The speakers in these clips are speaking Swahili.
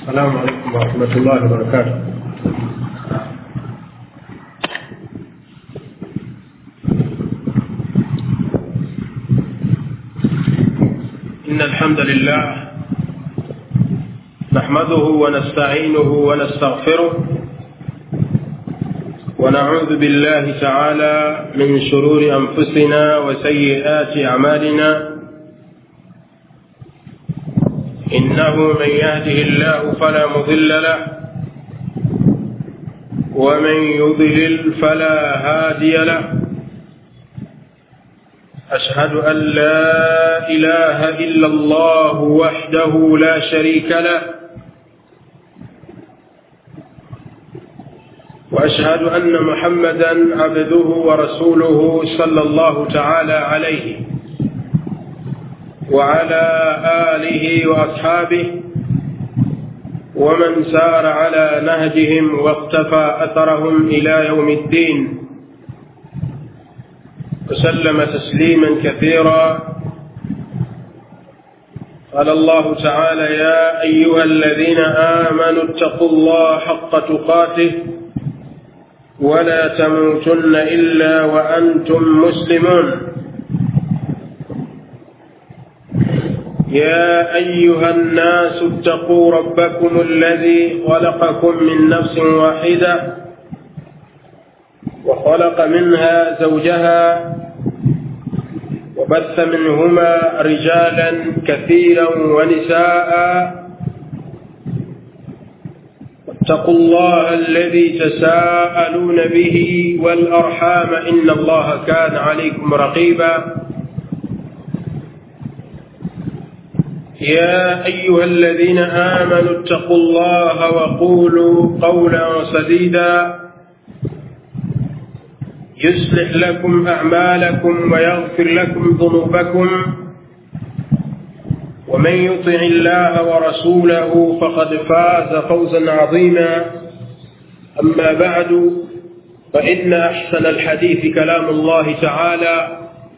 السلام عليكم ورحمة الله وبركاته. إن الحمد لله نحمده ونستعينه ونستغفره ونعوذ بالله تعالى من شرور أنفسنا وسيئات أعمالنا. إنه من يهده الله فلا مضل له ومن يضلل فلا هادي له. أشهد أن لا إله إلا الله وحده لا شريك له، وأشهد أن محمدا عبده ورسوله صلى الله تعالى عليه وعلى آله وأصحابه ومن سار على نهجهم واقتفى أثرهم إلى يوم الدين، وسلم تسليما كثيرا. قال الله تعالى: يا أيها الذين آمنوا اتقوا الله حق تقاته ولا تموتن إلا وأنتم مسلمون. يا أيها الناس اتقوا ربكم الذي خلقكم من نفس واحدة وخلق منها زوجها وبث منهما رجالا كثيرا ونساء. اتقوا الله الذي تساءلون به والأرحام إن الله كان عليكم رقيبا. يا أيها الذين آمنوا اتقوا الله وقولوا قولا سديدا يصلح لكم أعمالكم ويغفر لكم ذنوبكم، ومن يطع الله ورسوله فقد فاز فوزا عظيما. أما بعد، فإن أحسن الحديث كلام الله تعالى،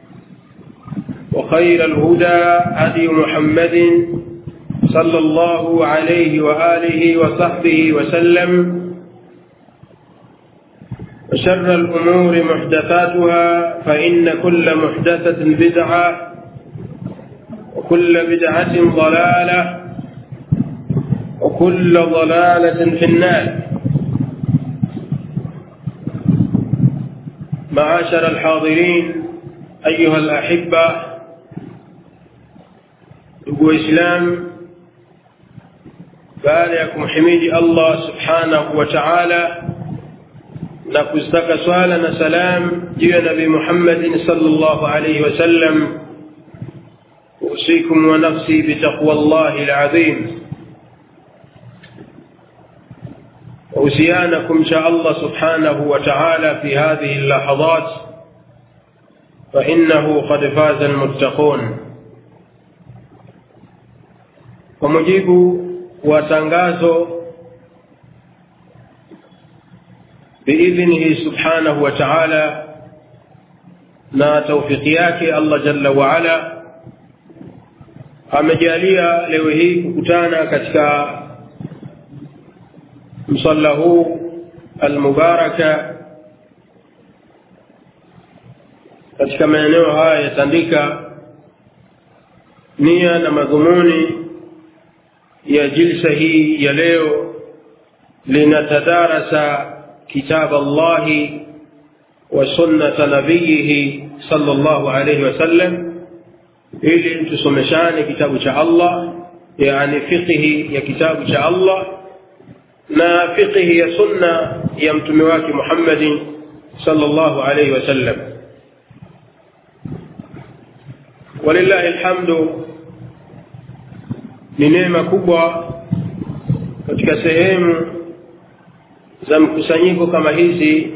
وخير الهدى هدي محمد صلى الله عليه وآله وصحبه وسلم، وشر الأمور محدثاتها، فإن كل محدثة بدعة وكل بدعة ضلالة وكل ضلالة في النار. معاشر الحاضرين أيها الأحبة وإسلام، باركم حميد الله سبحانه وتعالى، نكستك سؤالنا سلام جي نبي محمد صلى الله عليه وسلم. أوصيكم ونفسي بتقوى الله العظيم، وأوصيانكم إن شاء الله سبحانه وتعالى في هذه اللحظات، فإنه قد فاز المتقون. ومجيب وتنغازو بإذنه سبحانه وتعالى na tawfiki yake Allah jalla wa ala, amejalia leo hii kukutana katika msalla huu almubaraka katika maeneo haya ya Tandika. Nia na madhumuni ya jilsa hii ya leo linatadarasa كتاب الله وسنة نبيه صلى الله عليه وسلم، ili tusomeshane kitabu cha Allah, yani fiqhi ya kitabu cha Allah na fiqhi ya sunna ya mtume wake Muhammad sallallahu alayhi wasallam. Walillahi alhamdu, ni neema kubwa katika sehemu za mkusanyiko kama hizi,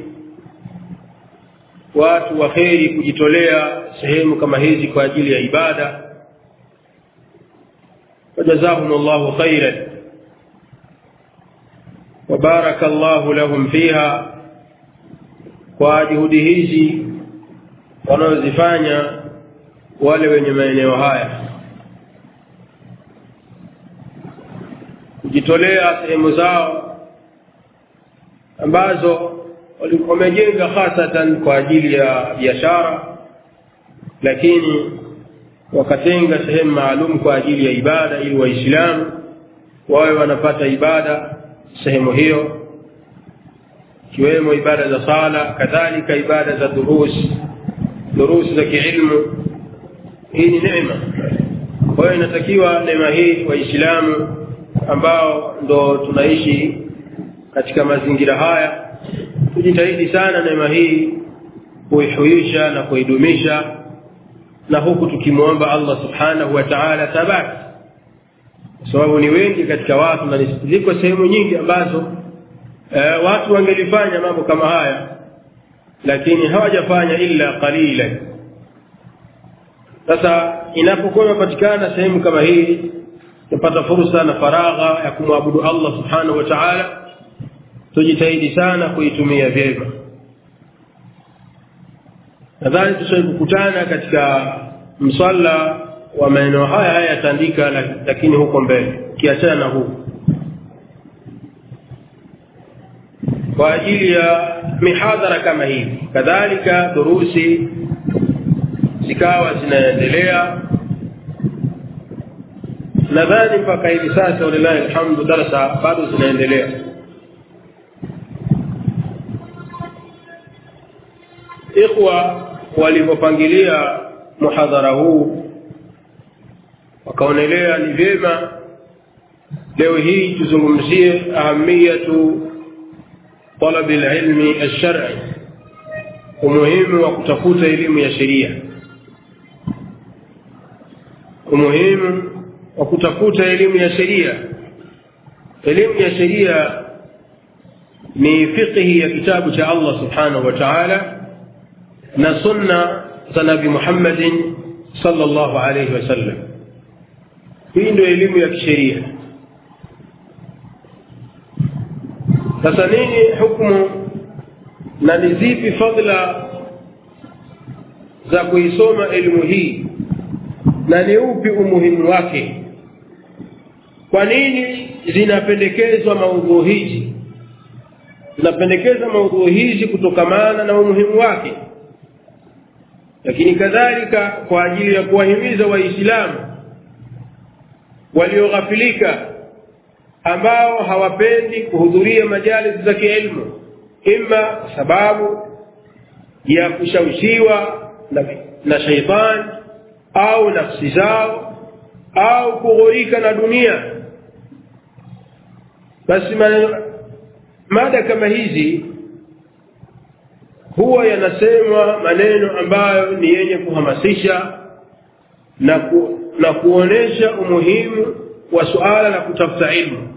watu wa kheri kujitolea sehemu kama hizi kwa ajili ya ibada. Wajazahumullahu khairan wa barakallahu lahum fiha, kwa juhudi hizi wanazozifanya wale wenye maeneo haya. kujitolea sehemu zao ambazo wamejenga hasatan kwa ajili ya biashara, lakini wakatenga sehemu maalum kwa ajili ya ibada ili waislamu wawe wanapata ibada sehemu hiyo, kiwemo ibada za sala, kadhalika ibada za durus za kiilmu. Hii ni neema. Kwa hiyo inatakiwa neema hii waislamu ambao ndo tunaishi katika mazingira haya tujitahidi sana neema hii kuihuisha na kuidumisha, na huku tukimuomba Allah subhanahu wa ta'ala thabati, kwa sababu ni wengi katika watu na ziko sehemu nyingi ambazo watu wangelifanya mambo kama haya lakini hawajafanya illa qalilan. Sasa inapokuwa inapatikana sehemu kama hii tupata fursa na faragha ya kumwabudu Allah subhanahu wa ta'ala, tujitahidi sana kuitumia vyema. Nadhani tushakutana katika msalla wa maeneo haya yatandika, lakini huko mbele kiachana na huko kwa ajili ya mihadhara kama hivi, kadhalika durusi zikawa zinaendelea. Nadhani mpaka hivi sasa walilahi alhamdu darasa bado zinaendelea. Ikhwa walipopangilia muhadhara huu wakaonelea ni vyema leo hii tuzungumzie ahamiyatu طلب العلم الشرعي, umuhimu wa kutafuta elimu ya sheria, umuhimu wa kutafuta elimu ya sheria. Elimu ya sheria ni fiqhi ya kitabu cha Allah subhanahu wa ta'ala na sunna za Nabii Muhammad sallallahu alayhi wasallam. Hii ndio elimu ya kisheria. Sasa nini hukumu na ni zipi fadhila za kuisoma elimu hii na ni upi umuhimu wake? Kwa nini zinapendekezwa maudhui hizi? Zinapendekeza maudhui hizi kutokamana na umuhimu wake, lakini kadhalika kwa ajili ya kuwahimiza waislamu walioghafilika ambao hawapendi kuhudhuria majalis za kielimu, imma kwa sababu ya kushawishiwa na shaitan au nafsi zao au kughurika na dunia. Basi mada kama hizi huwa yanasemwa maneno ambayo ni yenye kuhamasisha na kuonesha umuhimu wa suala la kutafuta ilmu.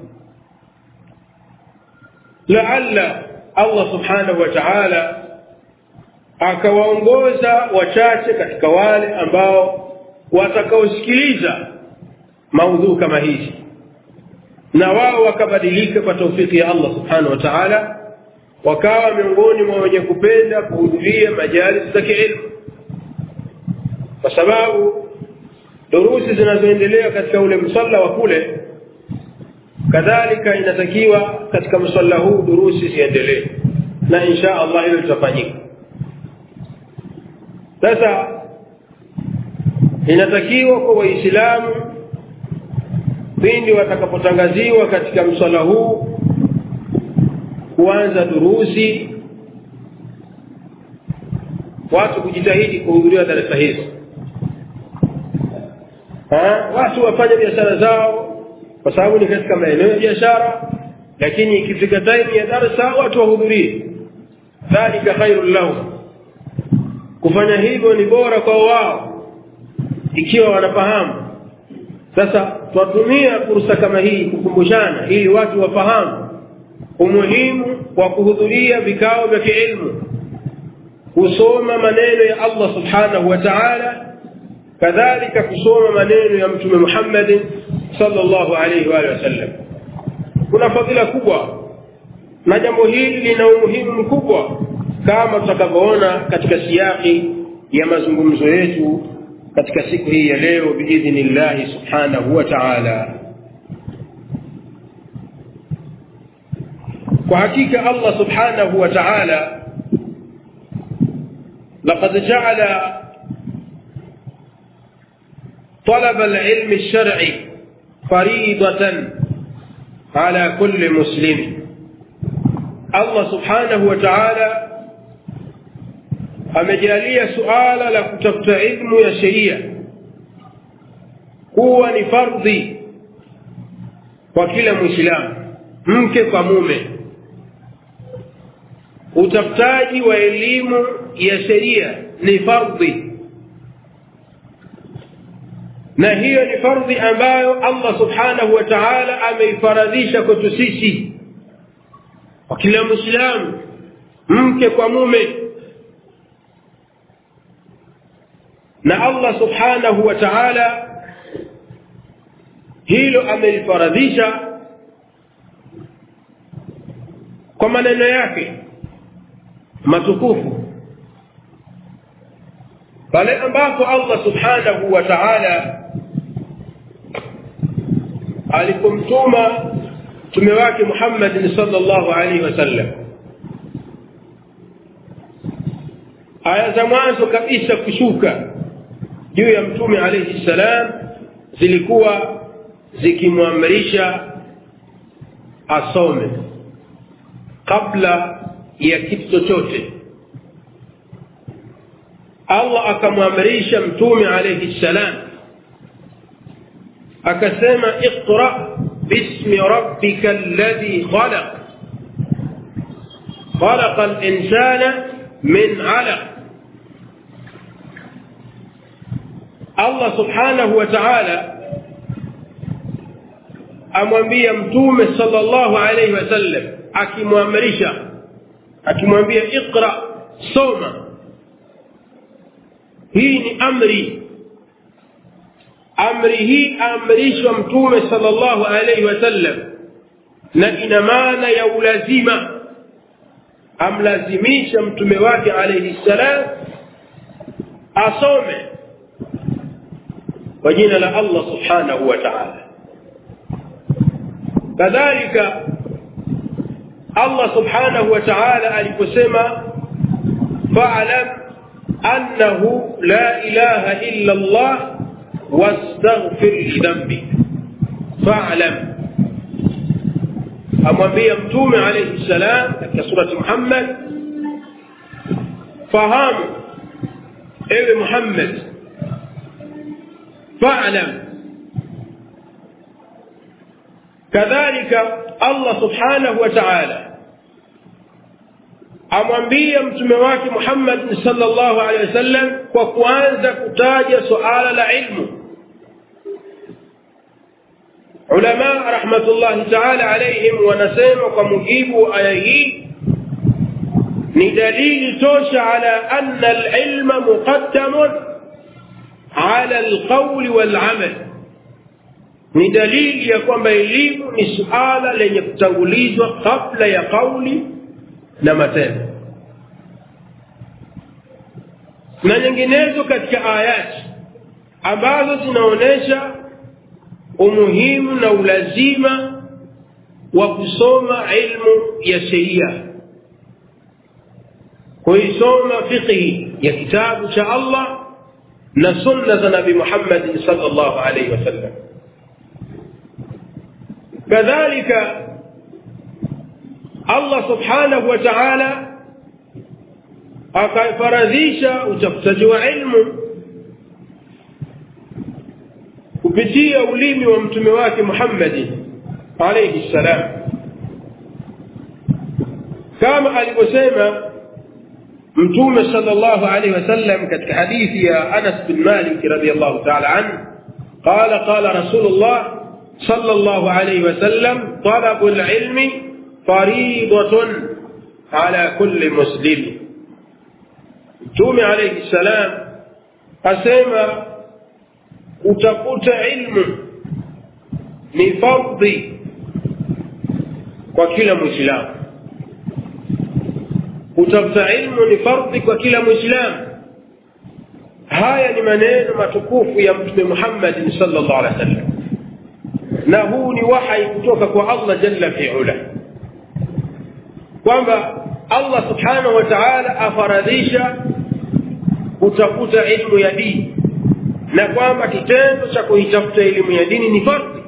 Laalla Allah subhanahu wa ta'ala akawaongoza wachache katika wale ambao watakaosikiliza maudhui kama hizi, na wao wakabadilika kwa taufiki ya Allah subhanahu wa ta'ala, wakawa miongoni mwa wenye kupenda kuhudhuria majalis za kielimu, kwa sababu durusi zinazoendelea katika ule msalla wa kule, kadhalika inatakiwa katika msalla huu durusi ziendelee, na insha Allah hilo litafanyika. Sasa inatakiwa kwa waislamu pindi watakapotangaziwa katika msalla huu kuanza durusi, watu kujitahidi kuhudhuria darasa hizo. Watu wafanye biashara zao kwa sababu ni katika maeneo ya biashara, lakini ikifika time ya darasa watu wahudhurie. Dhalika khairul lahum, kufanya hivyo ni bora kwa wao ikiwa wanafahamu. Sasa tutumia fursa kama hii kukumbushana ili watu wafahamu umuhimu wa kuhudhuria vikao vya kielimu, kusoma maneno ya Allah subhanahu wa ta'ala, kadhalika kusoma maneno ya Mtume Muhammad sallallahu alayhi wa sallam. Kuna fadhila kubwa na jambo hili lina umuhimu mkubwa kama tutakavyoona katika siyaki ya mazungumzo yetu katika siku hii ya leo biidhnillah subhanahu wa ta'ala. وحقيقة الله سبحانه وتعالى لقد جعل طلب العلم الشرعي فريضة على كل مسلم. الله سبحانه وتعالى amejalia suala la kutafuta ilmu ya sheria kuwa ni fardhi kwa kila muislamu, mke kwa mume. Utafutaji wa elimu ya sheria ni fardhi, na hiyo ni fardhi ambayo Allah subhanahu wa ta'ala ameifaradhisha kwetu sisi, kwa kila muislamu, mke kwa mume. Na Allah subhanahu wa ta'ala hilo amelifaradhisha kwa maneno yake matukufu, pale ambapo Allah subhanahu wa ta'ala alipomtuma mtume wake Muhammad sallallahu alaihi wasallam. Aya za mwanzo kabisa kushuka juu ya mtume alayhi salam zilikuwa zikimwamrisha asome kabla ya kitu chochote. Allah akamwamrisha mtume alayhi salam akasema, iqra bismi rabbikal ladhi khalaq khalaqal insana min 'alaq. Allah subhanahu wa ta'ala amwambia mtume sallallahu alayhi wasallam, akimwamrisha, akimwambia iqra, soma. Hii ni amri. Amri hii amrishwa mtume sallallahu alayhi wasallam, na ina maana ya ulazima. Amlazimisha mtume wake alayhi salam asome kwa jina la Allah subhanahu wa ta'ala. Kadhalika Allah subhanahu wa ta'ala aliposema, fa'lam annahu la ilaha illa Allah wastaghfir li dhanbik. Fa'lam, amwambia mtume alayhi salam katika surati Muhammad, fahamu ewe Muhammad, fa'lam. Kadhalika Allah subhanahu wa ta'ala amwambia mtume wake Muhammad sallallahu alaihi wasallam kwa kuanza kutaja suala la ilmu. Ulama rahmatullahi ta'ala alaihim wanasema kwa mujibu wa aya hii ni dalili tosha ala anna al-ilma muqaddamun ala al-qawl wal-amal. Ni dalili ya kwamba elimu ni suala lenye kutangulizwa kabla ya kauli na matendo. Na nyinginezo katika ayati ambazo zinaonesha umuhimu na ulazima wa kusoma ilmu ya sheria, kuisoma fiqh ya kitabu cha Allah na sunna za Nabii Muhammad sallallahu alaihi wasallam. Kadhalika Allah subhanahu wa ta'ala akafaradhisha utafutaji wa ilmu kupitia ulimi wa mtume wake Muhammad alayhi salam, kama alivyosema mtume sallallahu alayhi wasallam katika hadithi ya Anas bin Malik radhiyallahu ta'ala anhu, qala qala rasulullah sallallahu alayhi wasallam, talabul ilmi fariidatun ala kulli muslim. Mtume alayhi salam asema utafuta ilmu ni fardhi kwa kila muislamu. Utafuta ilmu ni fardhi kwa kila muislamu. Haya ni maneno matukufu ya mtume Muhammad sallallahu alaihi wasallam, na huu ni wahi kutoka kwa Allah jalla fi'ala. kwamba Allah subhanahu wa ta'ala afaradhisha kutafuta elimu ya dini, na kwamba kitendo cha kuitafuta elimu ya dini ni fardhi,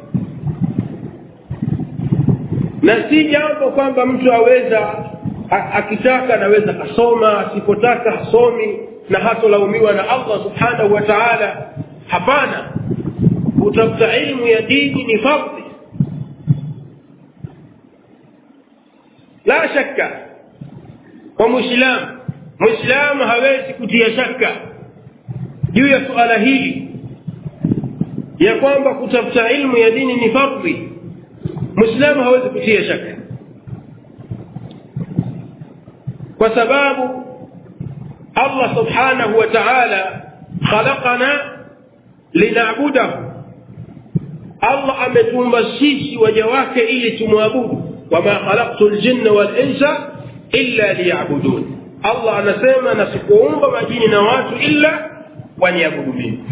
na si jambo kwamba mtu aweza akitaka anaweza kusoma, asipotaka hasomi na hatolaumiwa na Allah subhanahu wa ta'ala. Hapana, kutafuta elimu ya dini ni fardhi. La shaka kwa muislamu hawezi kutia shaka juu ya suala hili ya kwamba kutafuta elimu ya dini ni fardhi. Muislamu hawezi kutia shaka, kwa sababu Allah subhanahu wa ta'ala khalaqana lina'budahu. Allah ametuumba sisi waja wake ili tumwabudu. Wama khalaqtul jinna wal insa illa liya'budun. Allah anasema na sikuumba majini na watu illa waniabudu mimi.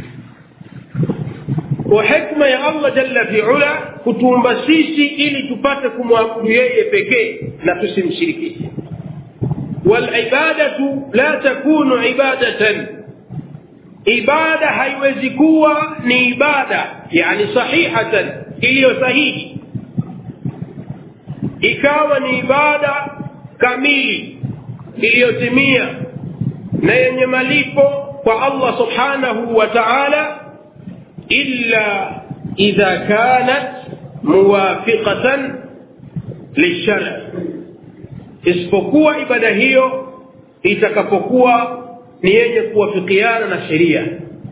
Kwa hikma ya Allah jalla fi ula kutuumba sisi ili tupate kumwabudu yeye pekee na tusimshirikishe. Wal ibadatu la takunu ibadatan, ibada haiwezi kuwa ni ibada yani sahihatan, iliyo sahihi ikawa ni ibada kamili iliyotimia na yenye malipo kwa Allah subhanahu wa ta'ala, illa idha kanat muwafiqatan lishara, isipokuwa ibada hiyo itakapokuwa ni yenye kuwafikiana na sheria.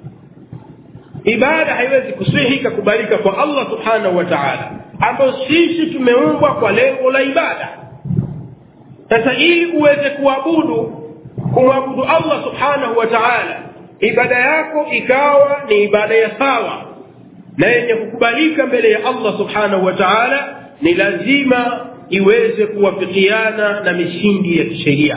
Ibada haiwezi kusihi kukubalika kwa Allah subhanahu wa ta'ala, ambapo sisi tumeumbwa kwa lengo la ibada. Sasa ili uweze kumwabudu Allah subhanahu wa ta'ala, ibada yako ikawa ni ibada ya sawa na yenye kukubalika mbele ya Allah subhanahu wa ta'ala, ni lazima iweze kuwafikiana na misingi ya kisheria.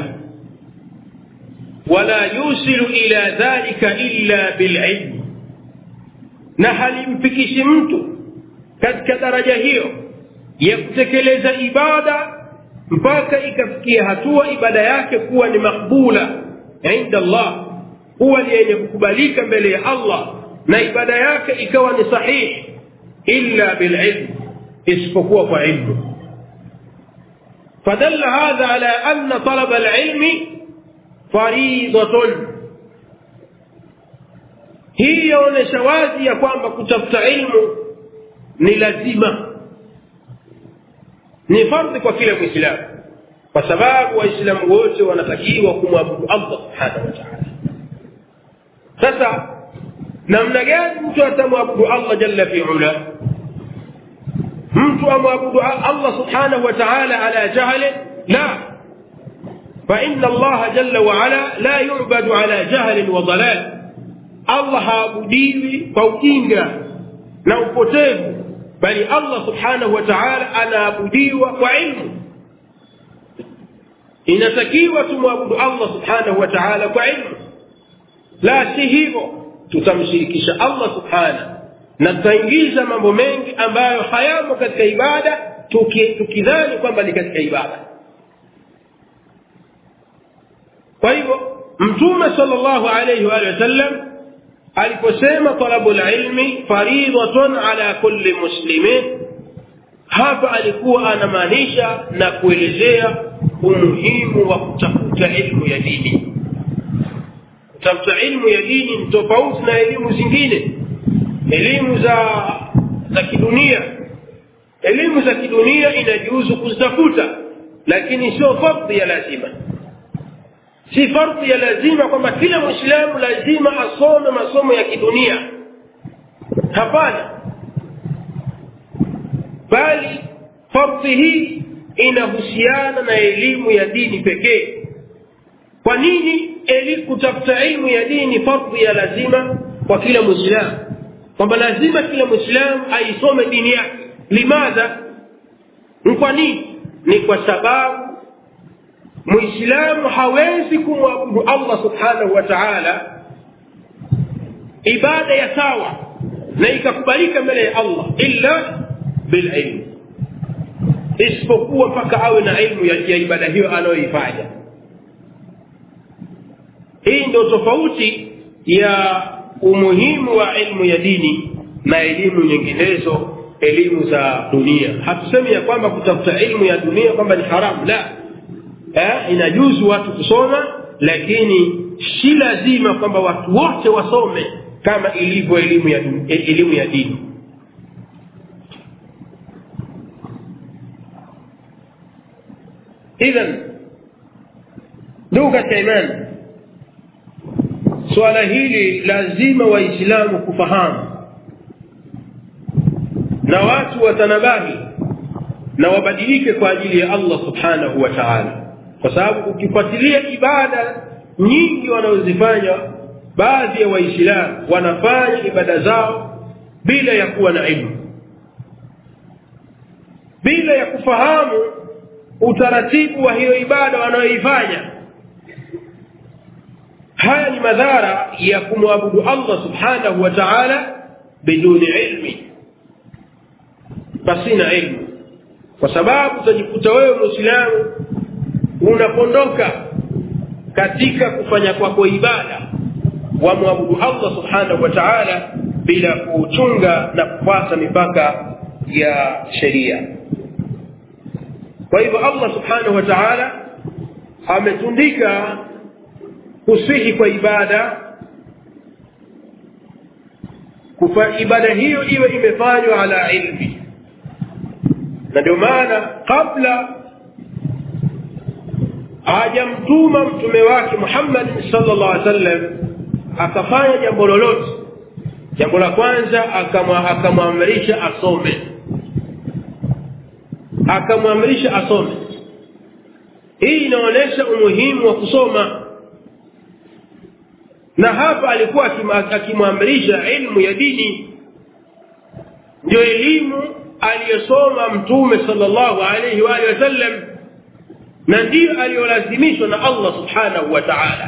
Wala yusilu ila dhalika illa bil'ilm, na halimfikishi mtu katika daraja hiyo ya kutekeleza ibada mpaka ikafikia hatua ibada yake kuwa ni makbula inda Allah, huwa ni yenye kukubalika mbele ya Allah, na ibada yake ikawa ni sahihi, illa bil'ilm, isipokuwa kwa ilmu. فدل هذا على أن طلب العلم فريضة. هي yaonesha wazi ya kwamba kutafuta ilmu ni lazima, ni fardhi kwa kila Muislamu, kwa sababu Waislamu wote wanatakiwa kumwabudu Allah subhanahu wa ta'ala. Sasa namna gani mtu atamwabudu Allah jalla fi ula? mtu amwabudu Allah subhanahu wa ta'ala ala jahl? la, fa inna Allah jalla wa ala la yu'badu ala jahl wa dalal. Allah haabudiwi kwa ujinga na upotevu, bali Allah subhanahu wa ta'ala anaabudiwa kwa ilmu. Inatakiwa tumwabudu Allah subhanahu wa ta'ala kwa ilmu, la si hivyo tutamshirikisha Allah subhanahu na tutaingiza mambo mengi ambayo hayamo katika ibada tukidhani kwamba ni katika ibada. Kwa hivyo Mtume sallallahu alayhi wa sallam aliposema talabul ilmi fariidatun ala kulli muslimin, hapa alikuwa anamaanisha na kuelezea umuhimu wa kutafuta elimu ya dini. Kutafuta elimu ya dini ni tofauti na elimu zingine, elimu za kidunia. Elimu za kidunia inajuzu kuzitafuta, lakini sio fardhi ya lazima. Si fardhi ya lazima kwamba kila Muislamu lazima asome masomo ya kidunia. Hapana, bali fardhi hii inahusiana na elimu ya dini pekee. Kwa nini kutafuta elimu ya dini fardhi ya lazima kwa kila Muislamu? Kwamba lazima kila Muislamu aisome dini yake. Limadha? Kwa nini? Ni kwa sababu Muislamu hawezi kumwabudu Allah subhanahu wa ta'ala ibada ya sawa na ikakubalika mbele ya Allah illa bil'ilm, isipokuwa mpaka awe na ilmu ya ibada hiyo anayoifanya. Hii ndio tofauti ya umuhimu wa ilmu ya dini na elimu nyinginezo, elimu za dunia. Hatusemi ya kwamba kutafuta ilmu ya dunia kwamba ni haramu, la. Inajuzu watu kusoma, lakini si lazima kwamba watu wote wasome kama ilivyo elimu ya dini. Idhan ndugu katika imani, swala hili lazima waislamu kufahamu, na watu watanabahi na wabadilike kwa ajili ya Allah subhanahu wa ta'ala. Kwa sababu ukifuatilia ibada nyingi wanazozifanya baadhi ya waislamu, wanafanya ibada zao bila ya kuwa na ilmu, bila ya kufahamu utaratibu wa hiyo ibada wanayoifanya. Haya ni madhara ya kumwabudu Allah subhanahu wa ta'ala biduni ilmi, pasina ilmu. Kwa sababu utajikuta wewe Muislamu unapondoka katika kufanya kwako ibada wa muabudu Allah subhanahu wa ta'ala bila kuchunga na kufuata mipaka ya sheria. Kwa hivyo Allah subhanahu wa ta'ala ametundika kusihi kwa ibada, kufa ibada hiyo iwe imefanywa ala ilmi. Na ndio maana kabla hajamtuma mtume wake Muhammad sallallahu alaihi wasallam akafanya jambo lolote, jambo la kwanza akamwamrisha asome. Akamwamrisha asome. Hii inaonyesha umuhimu wa kusoma. Na hapa alikuwa akimwamrisha ilmu ya dini, ndio elimu aliyosoma mtume sallallahu alayhi wa sallam, na ndio aliyolazimishwa na Allah subhanahu wa ta'ala.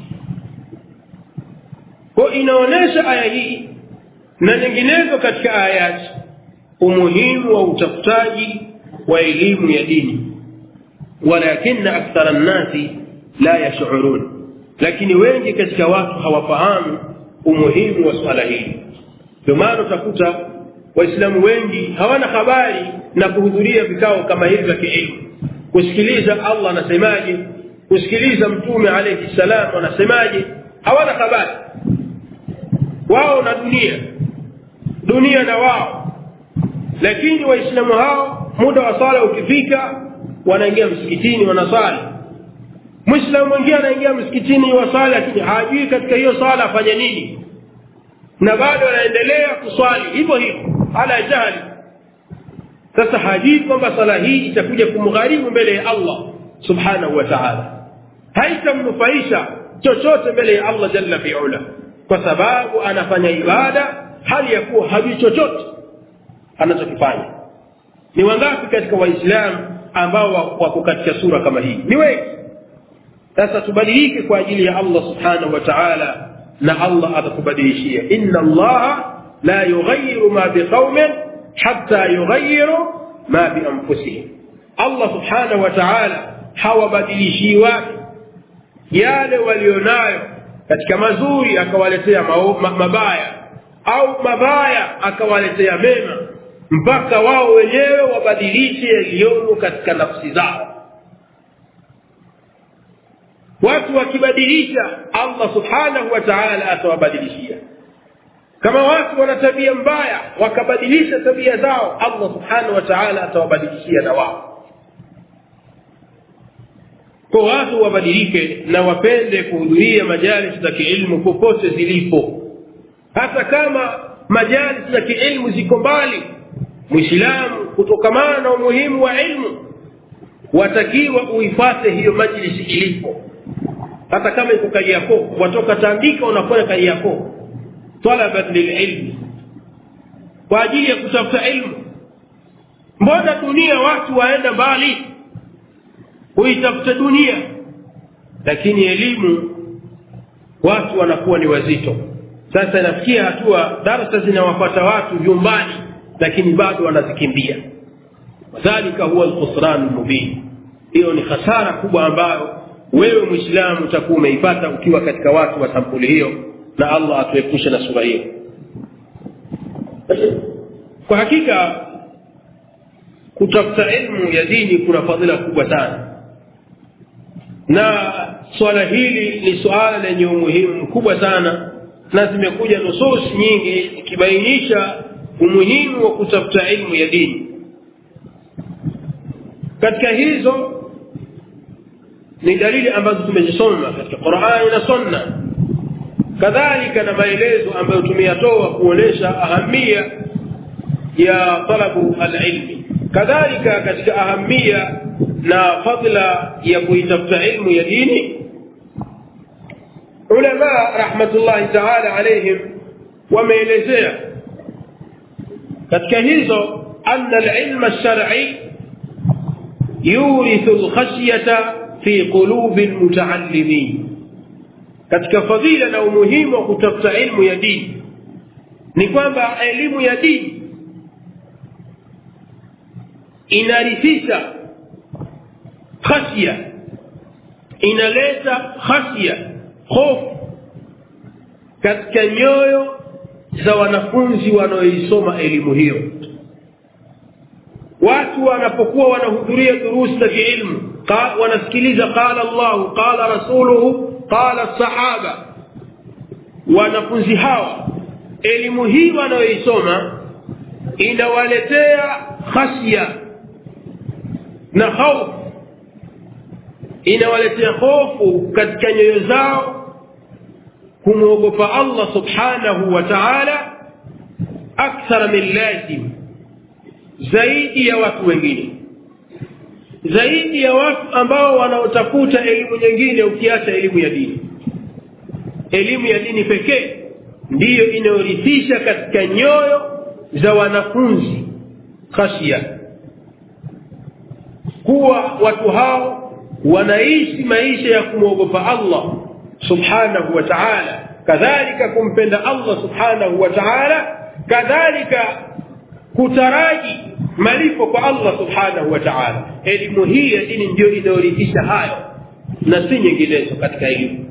Kwa inaonyesha aya hii na nyinginezo katika ayati umuhimu wa utafutaji wa elimu ya dini. Walakinna akthara an-nasi la yash'urun, lakini wengi katika watu hawafahamu umuhimu wa swala hili. Ndio maana utakuta waislamu wengi hawana habari na kuhudhuria vikao kama hivi vya kielimu, kusikiliza Allah anasemaje, kusikiliza mtume alayhi salam anasemaje. Hawana habari. Wao na dunia na wao. Lakini waislamu hao muda wa sala ukifika wanaingia msikitini wanasali. Muislamu mwingine anaingia msikitini wasali, lakini hajui katika hiyo sala afanye nini, na bado anaendelea kuswali hivyo hivyo ala jahili. Sasa hajui kwamba sala hii itakuja kumgharimu mbele ya Allah subhanahu wa ta'ala, haitamnufaisha chochote mbele ya Allah jalla fi'ala, kwa sababu anafanya ibada hali ya kuwa hajui chochote anachokifanya. Ni wangapi katika waislamu ambao wako katika sura kama hii? Ni wengi. Sasa tubadilike kwa ajili ya Allah subhanahu wa ta'ala, na Allah atakubadilishia. Inna Allah la yughayyiru ma biqaumin hatta yughayyiru ma bi anfusihim. Allah subhanahu wa ta'ala hawabadilishi watu yale walionayo katika mazuri akawaletea mabaya, au mabaya akawaletea mema, mpaka wao wenyewe wabadilishe yaliyomo katika nafsi zao. Watu wakibadilisha, Allah subhanahu wa ta'ala atawabadilishia. Kama watu wana tabia mbaya wakabadilisha tabia zao, Allah subhanahu wa ta'ala atawabadilishia na wao. Kwa watu wabadilike na wapende kuhudhuria majalis za kiilmu popote zilipo, hata kama majalis za kiilmu ziko mbali. Muislamu kutokamana na umuhimu wa ilmu watakiwa uifuate hiyo majlisi ilipo, hata kama iko Kariakoo, watoka Tandika unakwenda Kariakoo talabat lililm, kwa ajili ya kutafuta ilmu. Mbona dunia watu waenda mbali kuitafuta dunia, lakini elimu watu wanakuwa ni wazito. Sasa inafikia hatua darasa zinawafuata watu nyumbani, lakini bado wanazikimbia. wadhālika huwa al-khusran al-mubin. Hiyo ni hasara kubwa ambayo wewe Muislamu utakuwa umeipata ukiwa katika watu wa sampuli hiyo, na Allah atuepushe na sura hiyo. Kwa hakika kutafuta ilmu ya dini kuna fadhila kubwa sana, na swala hili ni swala lenye umuhimu mkubwa sana, na zimekuja nusus nyingi zikibainisha umuhimu wa kutafuta ilmu ya dini. Katika hizo ni dalili ambazo tumezisoma katika Qur'ani na Sunna, kadhalika na maelezo ambayo tumeyatoa kuonesha ahamia ya talabu al-ilmi, kadhalika katika ahamia na fadla ya kuitafuta ilmu ya dini. Ulama rahmatullahi ta'ala alayhim wameelezea katika hizo anna al-ilma ash-shar'i yurithu al-khashyata fi qulubi al-muta'allimin. Katika fadhila na umuhimu wa kutafuta ilmu ya dini ni kwamba elimu ya dini inarithisha khashya, inaleta khashya, hofu katika nyoyo za wanafunzi wanaoisoma elimu hiyo. Watu wanapokuwa wanahudhuria durusi za ilmu, wanasikiliza qala Allah, qala rasuluhu, qala sahaba, wanafunzi hawa elimu hii wanaoisoma inawaletea khashya na hofu, inawaletea hofu katika nyoyo zao kumwogopa Allah subhanahu wa ta'ala akthara min lazim, zaidi ya watu wengine, zaidi ya watu ambao wanaotafuta elimu nyingine ukiacha elimu ya dini. Elimu ya dini pekee ndiyo inayorithisha katika nyoyo za wanafunzi khashia, kuwa watu hao wanaishi maisha ya kumwogopa Allah subhanahu wa ta'ala, kadhalika kumpenda Allah subhanahu wa ta'ala, kadhalika kutaraji malipo kwa Allah subhanahu wa ta'ala. Elimu hii ya dini ndio inayorithisha hayo na si nyinginezo katika elimu.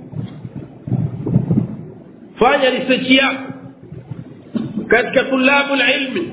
Fanya research yako katika tulabu ilmi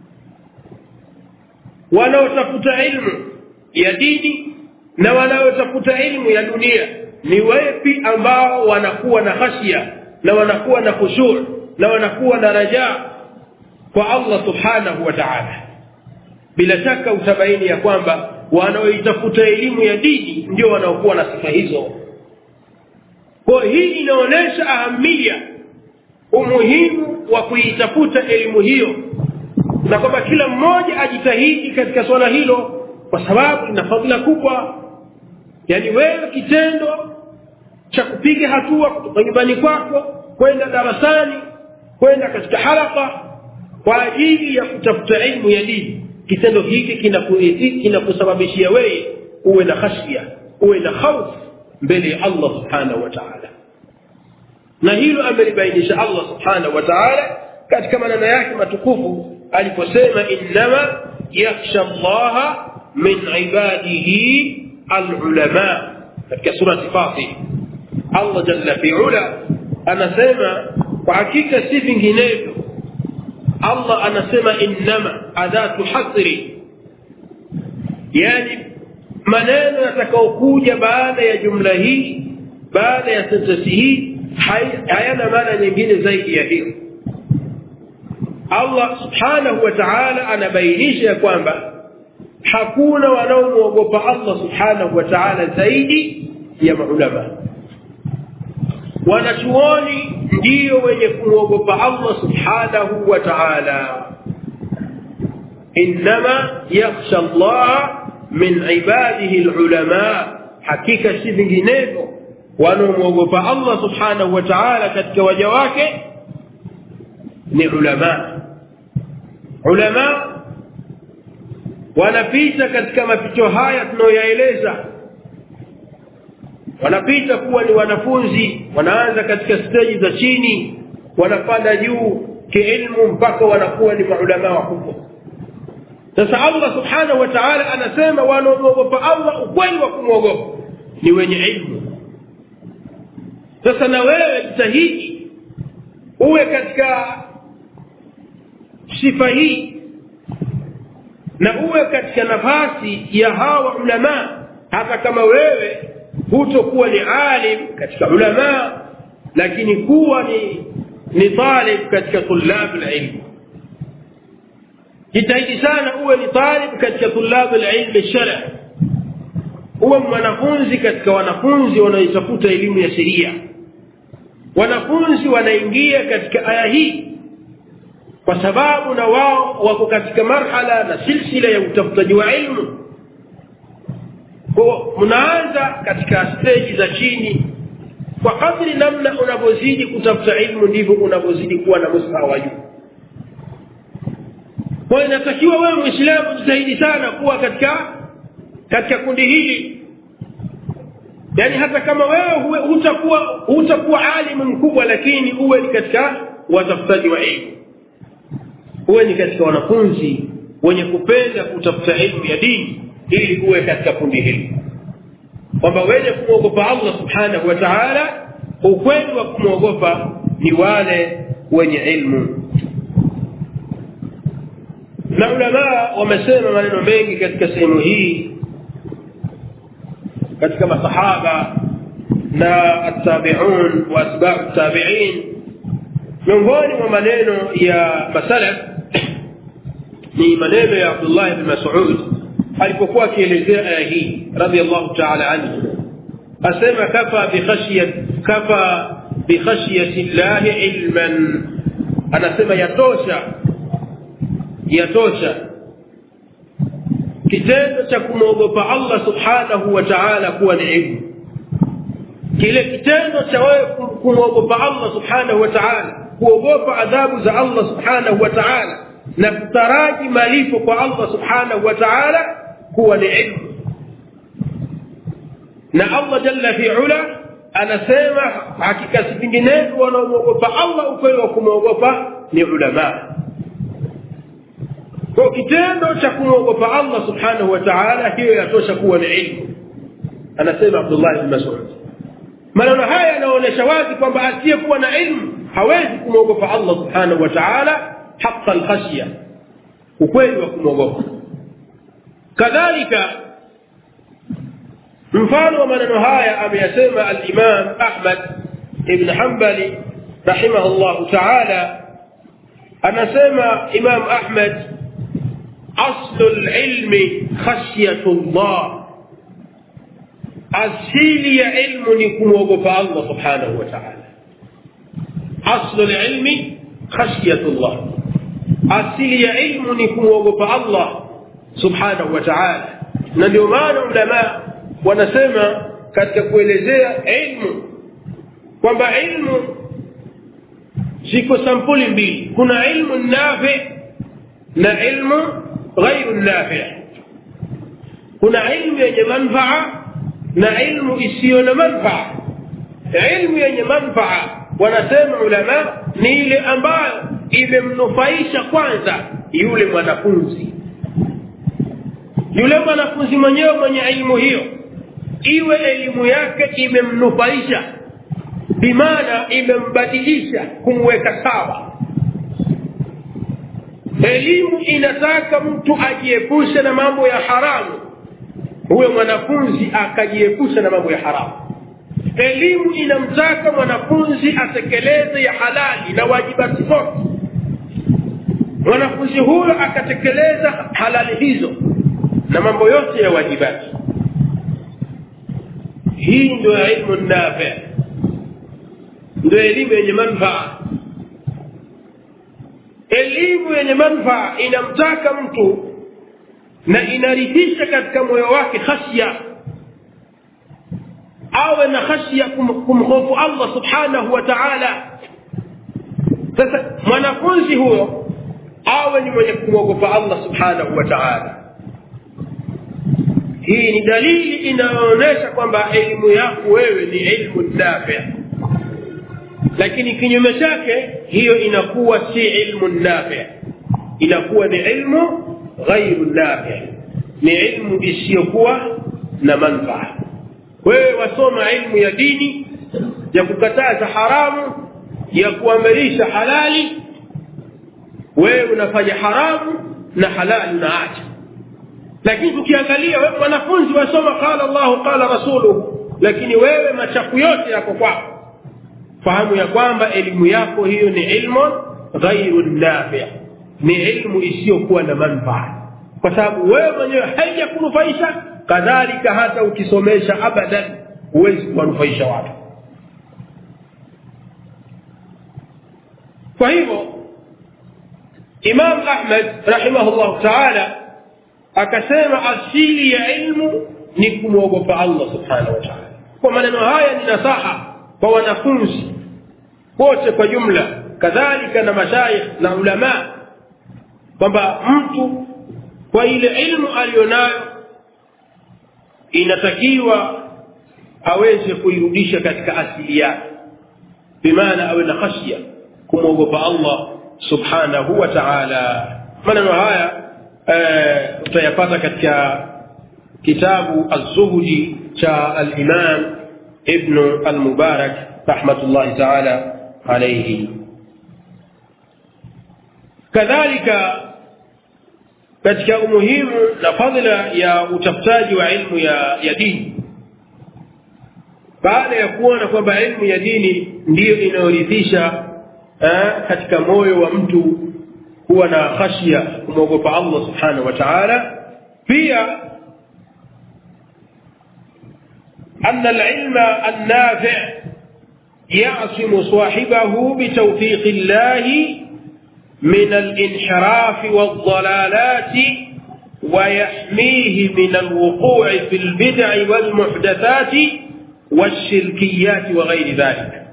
wanaotafuta ilmu ya dini na wanaotafuta ilmu ya dunia, ni wapi ambao wanakuwa na khashia na wanakuwa na khushu' na wanakuwa na rajaa kwa Allah subhanahu wa ta'ala. Bila shaka utabaini ya kwamba wanaoitafuta elimu ya dini ndio wanaokuwa na sifa hizo. Kwa hii inaonesha ahamia, umuhimu wa kuitafuta elimu hiyo, na kwamba kila mmoja ajitahidi katika swala hilo, kwa sababu ina fadhila kubwa. Yani wewe kitendo cha kupiga hatua kutoka nyumbani kwako kwenda darasani, kwenda katika halaka kwa ajili ya kutafuta elimu ya dini, kitendo hiki kinakusababishia wewe uwe na khashia, uwe na hofu mbele ya Allah subhanahu wa ta'ala. Na hilo amelibainisha Allah subhanahu wa ta'ala katika maneno yake matukufu aliposema innama yakhsha Allah min ibadihi al-ulama, katika surati Fatir. Allah jalla fi'ala anasema kwa hakika si vinginevyo, Allah anasema innama adatu hasri, yani maneno yatakayokuja baada ya jumla hii, baada ya sentensi hii, hayana maana nyingine zaidi ya hiyo. Allah subhanahu wa ta'ala anabainisha kwamba hakuna wanaomwogopa Allah subhanahu wa ta'ala zaidi ya maulama. Wanachuoni ndio wenye kumwogopa Allah subhanahu wa ta'ala. Innama yakhsha Allah min ibadihi alulama, hakika si vinginevyo wanaomwogopa Allah subhanahu wa ta'ala katika waja wake ni ulama. Ulama wanapita katika mapito haya tunayoyaeleza, wanapita kuwa ni wanafunzi, wanaanza katika stage za chini, wanapanda juu kiilmu mpaka wanakuwa ni maulama wakubwa. Sasa Allah subhanahu wa ta'ala anasema wanaogopa Allah ukweli wa kumwogopa ni wenye ilmu. Sasa na wewe jitahidi uwe katika sifa hii na uwe katika nafasi ya hawa ulama, hata kama wewe hutokuwa ni alim katika ulama, lakini kuwa ni talib katika tulab al-ilm. Jitahidi sana uwe ni talib katika tulab al-ilm al-shar'i, uwe mwanafunzi katika wanafunzi wanaotafuta elimu ya sheria, wanafunzi wanaingia katika aya hii kwa sababu na wao wako katika marhala na silsila ya utafutaji wa ilmu. Kwa mnaanza katika stage za chini, kwa kadri namna unapozidi kutafuta ilmu ndivyo unapozidi kuwa na mustawa wa juu. Kwa inatakiwa wewe Muislamu jitahidi sana kuwa katika kundi hili. Yani hata kama wewe hutakuwa alimu mkubwa, lakini uwe ni katika watafutaji wa ilmu, uwe ni katika wanafunzi wenye kupenda kutafuta ilmu ya dini, ili uwe katika kundi hili, kwamba wenye kumwogopa Allah subhanahu wa ta'ala ukweli wa kumwogopa ni wale wenye ilmu. Na ulama wamesema maneno mengi katika sehemu hii, katika masahaba na at-tabi'un wa atba'u at-tabi'in. Miongoni mwa maneno ya masalaf ni maneno ya Abdullah ibn Mas'ud alipokuwa akielezea aya hii radiyallahu ta'ala anhu, asema kafa bi khashyati Allah ilman, anasema yatosha kitendo cha kumwogopa Allah subhanahu wa ta'ala kuwa ni ilmu. Kile kitendo cha wewe kumwogopa Allah subhanahu wa ta'ala, kuogopa adhabu za Allah subhanahu wa ta'ala na kutaraji malipo kwa Allah subhanahu wa ta'ala kuwa ni ilmu. Na Allah jalla fi ula anasema hakika si vinginevyo wanaogopa Allah ukweli wa kumwogopa ni ulama. Kwa kitendo cha kumwogopa Allah subhanahu wa ta'ala hiyo yatosha kuwa ni ilmu, anasema Abdullah ibn Mas'ud. Maneno haya yanaonyesha wazi kwamba asiyekuwa na ilmu hawezi kumwogopa Allah subhanahu wa ta'ala haqqa al-khashya, ukweli wa kumwogopa. Kadhalika mfano wa maneno haya ameyasema al-Imam Ahmad ibn Hanbali rahimahullah ta'ala. Anasema Imam Ahmad, aslu al-ilmi khashyatullah, asili ya ilmu ni kumwogopa Allah subhanahu wa ta'ala. Aslu al-ilmi khashyatullah, asili ya ilmu ni kumwogopa Allah subhanahu wa ta'ala. Na ndio maana ulama wanasema katika kuelezea ilmu kwamba ilmu ziko sampuli mbili, kuna ilmu nafi na ilmu ghairu nafi. Kuna ilmu yenye manfaa na ilmu isiyo na manfaa. Ilmu yenye manfaa wanasema ulama ni ile ambayo imemnufaisha kwanza yule mwanafunzi, yule mwanafunzi mwenyewe mwenye elimu hiyo, iwe elimu yake imemnufaisha, bimaana imembadilisha, kumweka sawa. Elimu inataka mtu ajiepushe na mambo ya haramu, huyo mwanafunzi akajiepusha na mambo ya haramu. Elimu inamtaka mwanafunzi atekeleze ya halali na wajibati zote, mwanafunzi huyo akatekeleza halali hizo na mambo yote ya wajibati. Hii ndio ilmu nafi, ndio elimu yenye manufaa. Elimu yenye manufaa inamtaka mtu na inaridhisha katika moyo wake khashya, awe na khashya kumhofu Allah subhanahu wa ta'ala. Sasa mwanafunzi huyo awe ni mwenye kumwogopa Allah subhanahu wa ta'ala. Hii ni dalili inaonyesha kwamba elimu yako wewe ni ilmu nafi. Lakini kinyume chake hiyo inakuwa si ilmu nafi, inakuwa ni ilmu ghairu nafi', ni ilmu isiyokuwa na manufaa. Wewe wasoma ilmu ya dini ya kukataza haramu, ya kuamrisha halali, wewe unafanya haramu na halali unaacha. Lakini tukiangalia wewe wanafunzi wasoma qala Allah qala rasuluhu, lakini wewe machafu yote yako kwako, fahamu ya kwamba elimu yako hiyo ni ilmu ghairu nafi', ni ilmu isiyokuwa na manufaa, kwa sababu wewe mwenyewe haijakunufaisha. Kadhalika hata ukisomesha abadan huwezi kuwanufaisha watu. Kwa hivyo Imam Ahmad rahimahullah ta'ala akasema asili ya ilmu ni kumwogopa Allah subhanahu wa ta'ala. Kwa maneno haya ni nasaha kwa wanafunzi wote kwa jumla, kadhalika na mashayikh na ulama, kwamba mtu kwa ile ilmu alionayo inatakiwa aweze kuirudisha katika asili yake, bimaana awe na khashya, kumwogopa Allah subhanahu wa ta'ala. Maneno haya tutayapata katika kitabu Az-Zuhdi cha al-Imam Ibn al-Mubarak rahmatullahi ta'ala alayhi. Kadhalika katika umuhimu na fadhila ya utafutaji wa ilmu ya dini, baada ya kuona kwamba ilmu ya dini ndiyo inayoridhisha katika moyo wa mtu kuwa na khashya, kumwogopa Allah subhanahu wa ta'ala, pia أن العلم النافع يعصم صاحبه بتوفيق الله من الانحراف والضلالات ويحميه من الوقوع في البدع والمحدثات والشركيات وغير ذلك.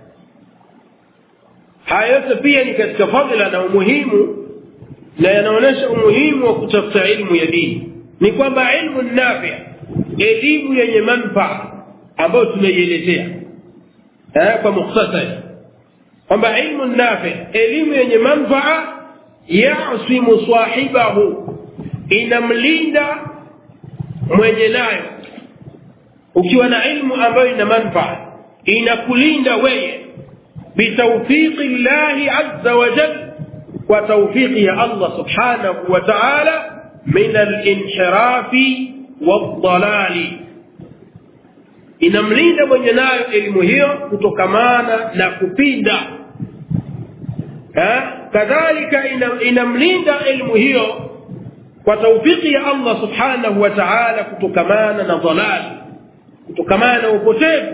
haya pia ni katika fadhila na umuhimu, na yanaonyesha umuhimu wa kutafuta ilmu ya dini, ni kwamba ilmu nafi', elimu yenye manufaa ambayo tumeielezea kwa mukhtasari, kwamba ilmu nafi', elimu yenye manufaa, ya'simu sahibahu, inamlinda mwenye nayo. Ukiwa na ilmu ambayo ina manufaa, inakulinda wewe bitawfiqi llahi azza wa jalla, wa tawfiqi ya Allah subhanahu wa ta'ala, min al-inhirafi wad-dalali. Inamlinda mwenye nayo elimu hiyo kutokamana na kupinda. Kadhalika inamlinda elimu hiyo kwa tawfiki ya Allah subhanahu wa ta'ala kutokamana na dhalal, kutokamana na upotevu.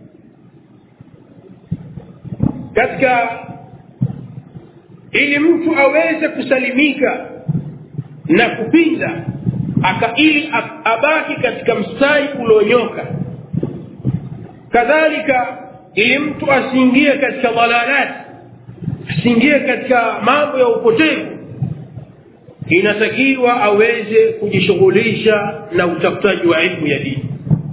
Katika ili mtu aweze kusalimika na kupinda, ili abaki katika mstari ulionyoka, kadhalika ili mtu asiingie katika dhalalat, asiingie katika mambo ya upotevu, inatakiwa aweze kujishughulisha na utafutaji wa elimu ya dini,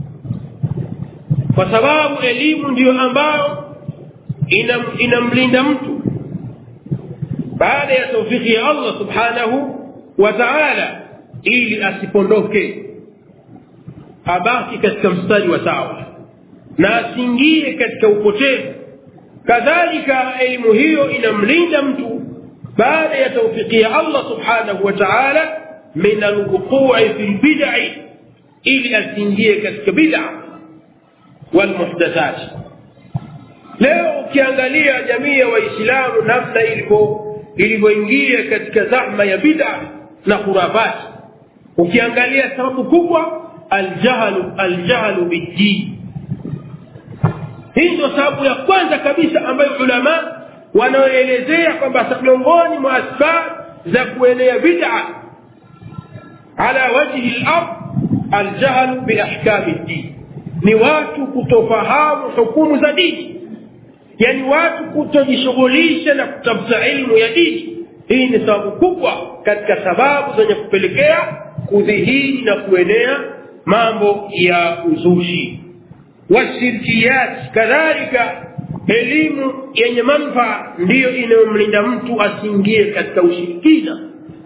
kwa sababu elimu ndiyo ambayo inamlinda mtu baada ya tawfiki ya Allah subhanahu wa ta'ala, ili asipondoke, abaki katika mstari wa sawa na asiingie katika upotevu. Kadhalika elimu hiyo inamlinda mtu baada ya tawfiki ya Allah subhanahu wa ta'ala min al-wuqu'i fil bid'i, ili asiingie katika bid'a wal muhdathat. Leo ukiangalia jamii ya Waislamu namna ilivyoingia katika zahma ya bid'a na khurafat, ukiangalia sababu kubwa al-jahlu bid-din. Hii ndio sababu ya kwanza kabisa ambayo ulama wanaelezea kwamba miongoni mwa asbab za kuenea bid'a ala wajhi al-ard al-jahl bi ahkam ad-din, ni watu kutofahamu hukumu za dini, yani watu kutojishughulisha na kutafuta elimu ya dini. Hii ni sababu kubwa katika sababu zenye kupelekea kudhihiri na kuenea mambo ya uzushi washirkiyat. Kadhalika elimu yenye manufaa ndiyo inayomlinda mtu asiingie katika ushirikina,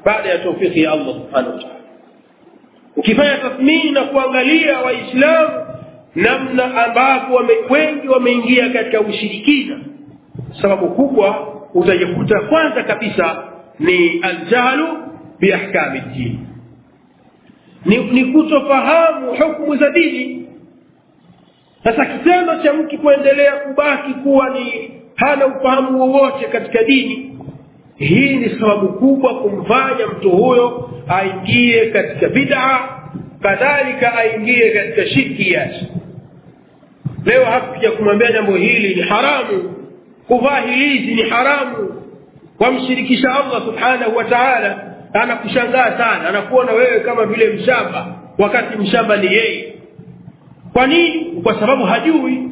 baada ya taufiki ya Allah subhanahu wa ta'ala. Ukifanya tathmini na kuangalia waislamu namna ambapo wengi wameingia katika ushirikina, sababu kubwa utajikuta kwanza kabisa ni aljahlu bi ahkami ad-din, ni kutofahamu hukumu za dini. Sasa kitendo cha mtu kuendelea kubaki kuwa ni hana ufahamu wowote katika dini, hii ni sababu kubwa kumfanya mtu huyo aingie katika bid'a, kadhalika aingie katika shirkiyat. Leo hakuja kumwambia jambo hili ni haramu, kuvaa hilizi ni haramu, kumshirikisha Allah subhanahu wa ta'ala, anakushangaa sana, anakuona wewe kama vile mshamba wakati mshamba ni yeye. Kwa nini? Kwa sababu hajui.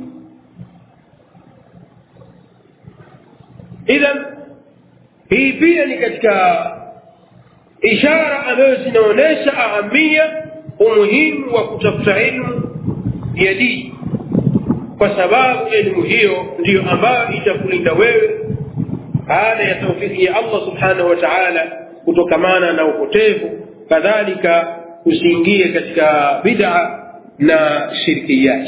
Idhan hii pia ni katika ishara ambayo zinaonesha ahamia umuhimu wa kutafuta elimu ya dini, kwa sababu elimu hiyo ndiyo ambayo itakulinda wewe baada ya taufiki ya Allah subhanahu wa ta'ala kutokamana na upotevu, kadhalika usiingie katika bid'a na shirkiyat.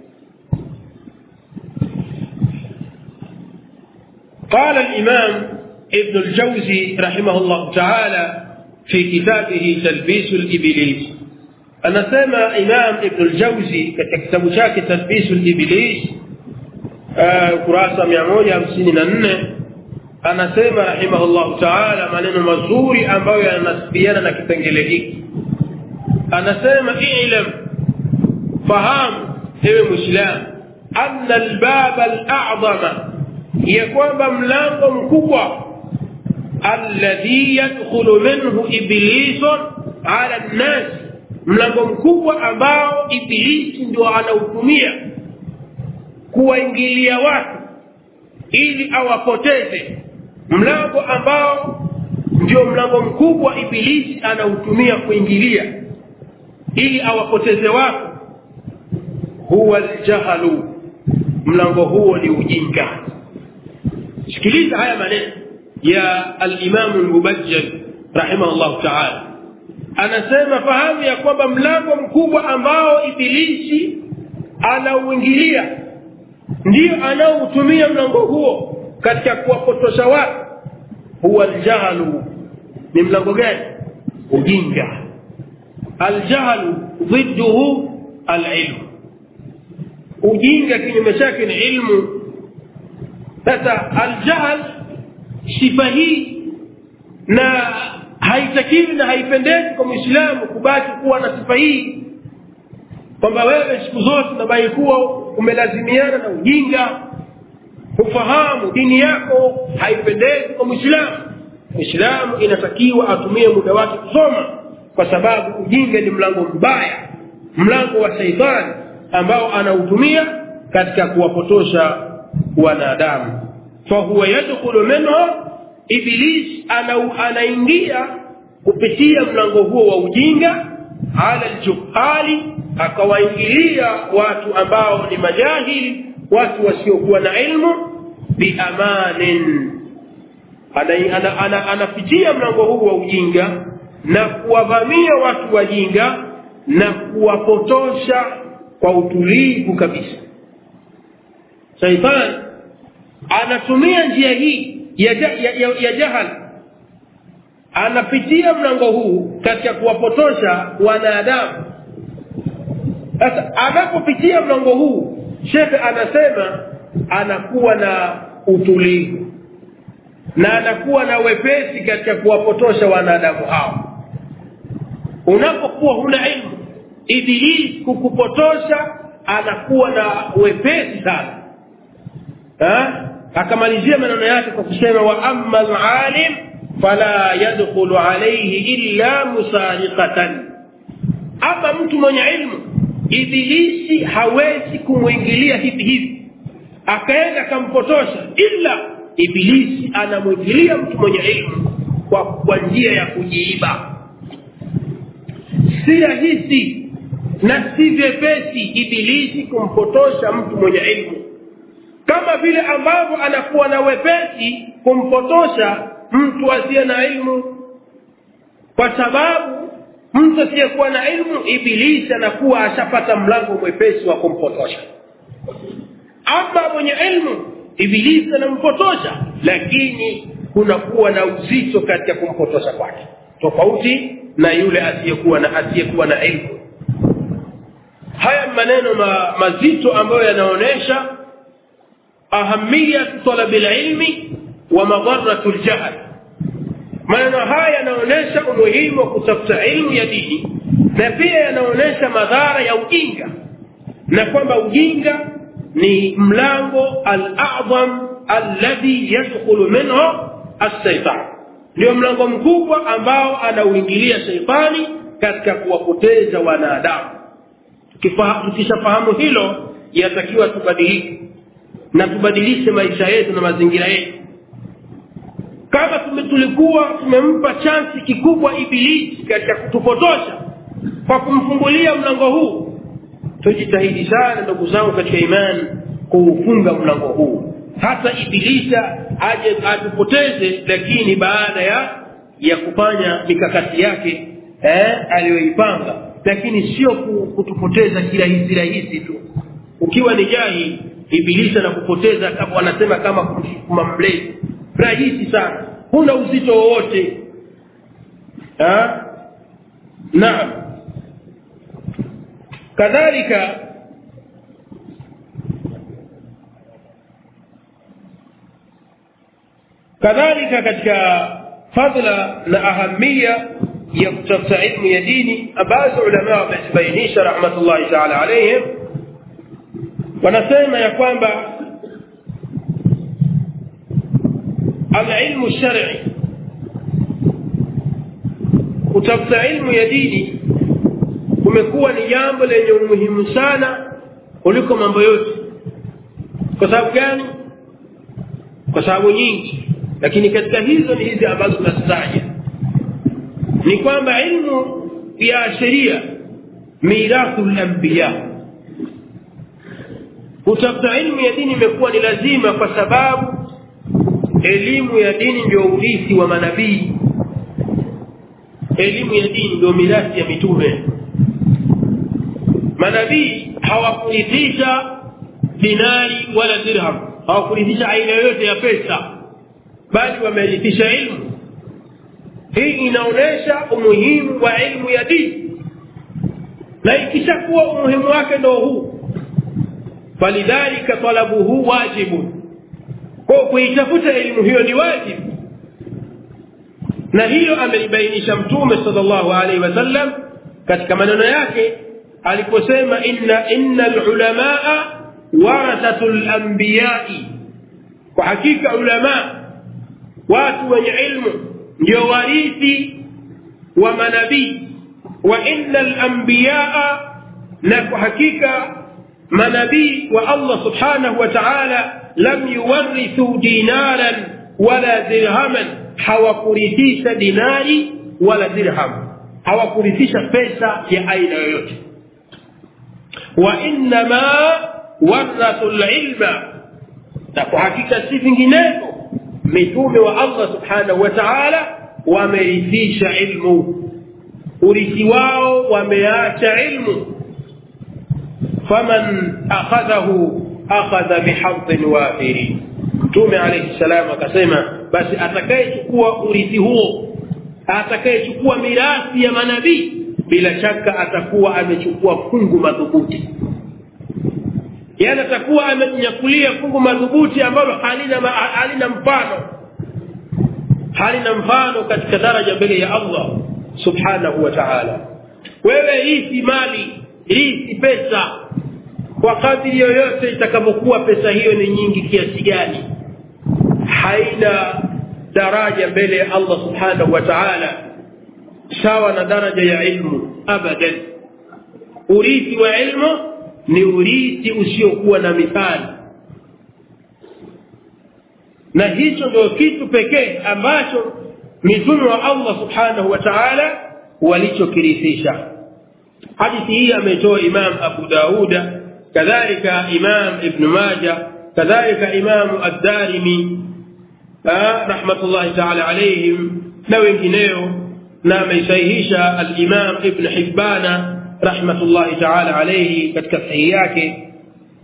قال الإمام ابن الجوزي رحمه الله تعالى في كتابه تلبيس الإبليس. أنا سمع إمام ابن الجوزي كتاب شاك تلبيس الإبليس كراسة 154. أنا سمع رحمه الله تعالى maneno mazuri ambayo yanasibiana na kipengele hiki. Anasema i'lam, fahamu ewe Muislamu, anna al-bab al-a'zama, ya kwamba mlango mkubwa alladhi yadkhulu minhu iblis ala an-nas, mlango mkubwa ambao ibilisi ndio anautumia kuwaingilia watu ili awapoteze, mlango ambao ndio mlango mkubwa ibilisi anautumia kuingilia ili awapoteze watu, huwa al-jahlu, mlango huo ni ujinga. Sikiliza haya maneno ya al-Imam al-Mubajjal rahimahullah ta'ala. Anasema fahamu ya kwamba mlango mkubwa ambao ibilisi anauingilia ndio anaoutumia mlango huo katika kuwapotosha watu, huwa al-jahlu. Ni mlango gani? Ujinga. Al-jahlu ضده al-ilm, ujinga kinyume chake ni ilmu. Sasa al-jahl sifa hii, na haitakiwi na haipendezi kwa Muislamu kubaki kuwa na sifa hii, kwamba wewe siku zote unabaki kuwa umelazimiana na ujinga, ufahamu dini yako. Haipendezi kwa Muislamu. Muislamu inatakiwa atumie muda wake kusoma, kwa sababu ujinga ni mlango mbaya, mlango wa shaitani ambao anautumia katika kuwapotosha wanadamu. Fa huwa yadkhulu minhu, iblis anaingia kupitia mlango huo wa ujinga, ala aljuhali, akawaingilia watu ambao ni majahili, watu wasiokuwa na ilmu, bi amanin, anapitia mlango huu wa ujinga na kuwavamia watu wajinga na kuwapotosha kwa utulivu kabisa. Shaitan anatumia njia hii ya jahal, anapitia mlango huu katika kuwapotosha wanadamu. Sasa anapopitia mlango huu, Sheikh anasema anakuwa na utulivu na anakuwa na wepesi katika kuwapotosha wanadamu hao. Unapokuwa huna ilmu, Ibilisi kukupotosha anakuwa na wepesi sana. Akamalizia maneno yake kwa kusema wa amma al-alim fala yadkhulu alayhi illa musariqatan, ama mtu mwenye ilmu Ibilisi hawezi kumwingilia hivi hivi akaenda kampotosha, ila Ibilisi anamwingilia mtu mwenye ilmu kwa njia ya kujiiba. Si rahisi na si vyepesi Ibilisi kumpotosha mtu mwenye ilmu, kama vile ambavyo anakuwa na wepesi kumpotosha mtu asiye na ilmu. kwa sababu mtu asiyekuwa na ilmu, ibilisi anakuwa ashapata mlango mwepesi wa kumpotosha. Ama mwenye ilmu, ibilisi anampotosha, lakini kunakuwa na uzito katika kumpotosha kwake, tofauti na yule asiyekuwa na ilmu. Haya maneno mazito ambayo yanaonesha ahamia talabil ilmi wa madharatul jahl. Maneno haya yanaonesha umuhimu wa kutafuta ilmu ya dini, na pia yanaonesha madhara ya ujinga, na kwamba ujinga ni mlango al-a'zam alladhi yadkhulu minhu as-shaytan. Ndio mlango mkubwa ambao anauingilia shaytani katika kuwapoteza wanadamu. Tukishafahamu hilo, yatakiwa tubadilike na tubadilishe maisha yetu na mazingira yetu. Kama tulikuwa tumempa chansi kikubwa ibilisi katika kutupotosha kwa kumfungulia mlango huu, tujitahidi sana ndugu zangu katika imani kuufunga mlango huu, hata ibilisi aje atupoteze, lakini baada ya kufanya mikakati yake aliyoipanga, lakini sio kutupoteza kirahisi tu. Ukiwa ni jahili, ibilisi anakupoteza kama wanasema kama kumshukuma mlezi, rahisi sana, huna uzito wowote. Naam. kadhalika katika fadla na ahamia ya kutafuta ilmu ya dini ambazo ulama wamebainisha rahmatullahi ta'ala alayhim, wanasema ya kwamba al-ilmu shar'i, kutafuta ilmu ya dini kumekuwa ni jambo lenye umuhimu sana kuliko mambo yote. Kwa sababu gani? Kwa sababu nyingi, lakini katika hizo ni hizi ambazo tunazitaja. Ni kwamba ilmu ya sheria mirathul anbiya. Kutafuta ilmu ya dini imekuwa ni lazima kwa sababu elimu ya dini ndio urithi wa manabii. Elimu ya dini ndio mirathi ya mitume. Manabii hawakurithisha dinari wala dirham, hawakurithisha aina yoyote ya pesa, bali wamerithisha ilmu. Hii inaonesha umuhimu wa ilmu ya dini, na ikishakuwa umuhimu wake ndio huu, falidhalika talabuhu wajibu, kwa kuitafuta elimu hiyo ni wajibu. Na hilo amelibainisha Mtume sallallahu alaihi wasallam katika maneno yake aliposema innal ulamaa warathatul anbiya'i, kwa hakika ulama, watu wenye ilmu, ndio warithi wa manabii. Wa innal anbiya'a, na kwa hakika manabii wa Allah subhanahu wa ta'ala lam yuwarithu dinaran wala dirhaman, hawakurithisha dinari wala dirham, hawakurithisha pesa ya aina yoyote. Wa innama warathul ilma, na kwa hakika si vinginevyo mitume wa Allah subhanahu wa ta'ala wamerithisha ilmu, urithi wao wameacha ilmu. faman akhadhahu akhadha bihadhin wafiri. Mtume alayhi salam akasema, basi atakayechukua urithi huo, atakayechukua mirathi ya manabii, bila shaka atakuwa amechukua fungu madhubuti. Yaani atakuwa amenyakulia fungu madhubuti ambalo halina mfano katika daraja mbele ya Allah subhanahu wa ta'ala. Wewe hii mali, hii pesa, kwa kadri yoyote itakapokuwa pesa hiyo ni nyingi kiasi gani, haina daraja mbele ya Allah subhanahu wa ta'ala sawa na daraja ya ilmu abadan. Urithi wa ilmu ni urithi usiokuwa na mithali, na hicho ndio kitu pekee ambacho mitume wa Allah subhanahu wa ta'ala walichokirithisha. Hadithi hii ametoa Imam Abu Dauda, kadhalika Imam Ibn Majah, kadhalika Imam Ad-Darimi rahmatullahi ta'ala alayhim, na wengineo na ameisahihisha al-Imam Ibn Hibban rahmatullahi ta'ala alayhi katika sahihi yake.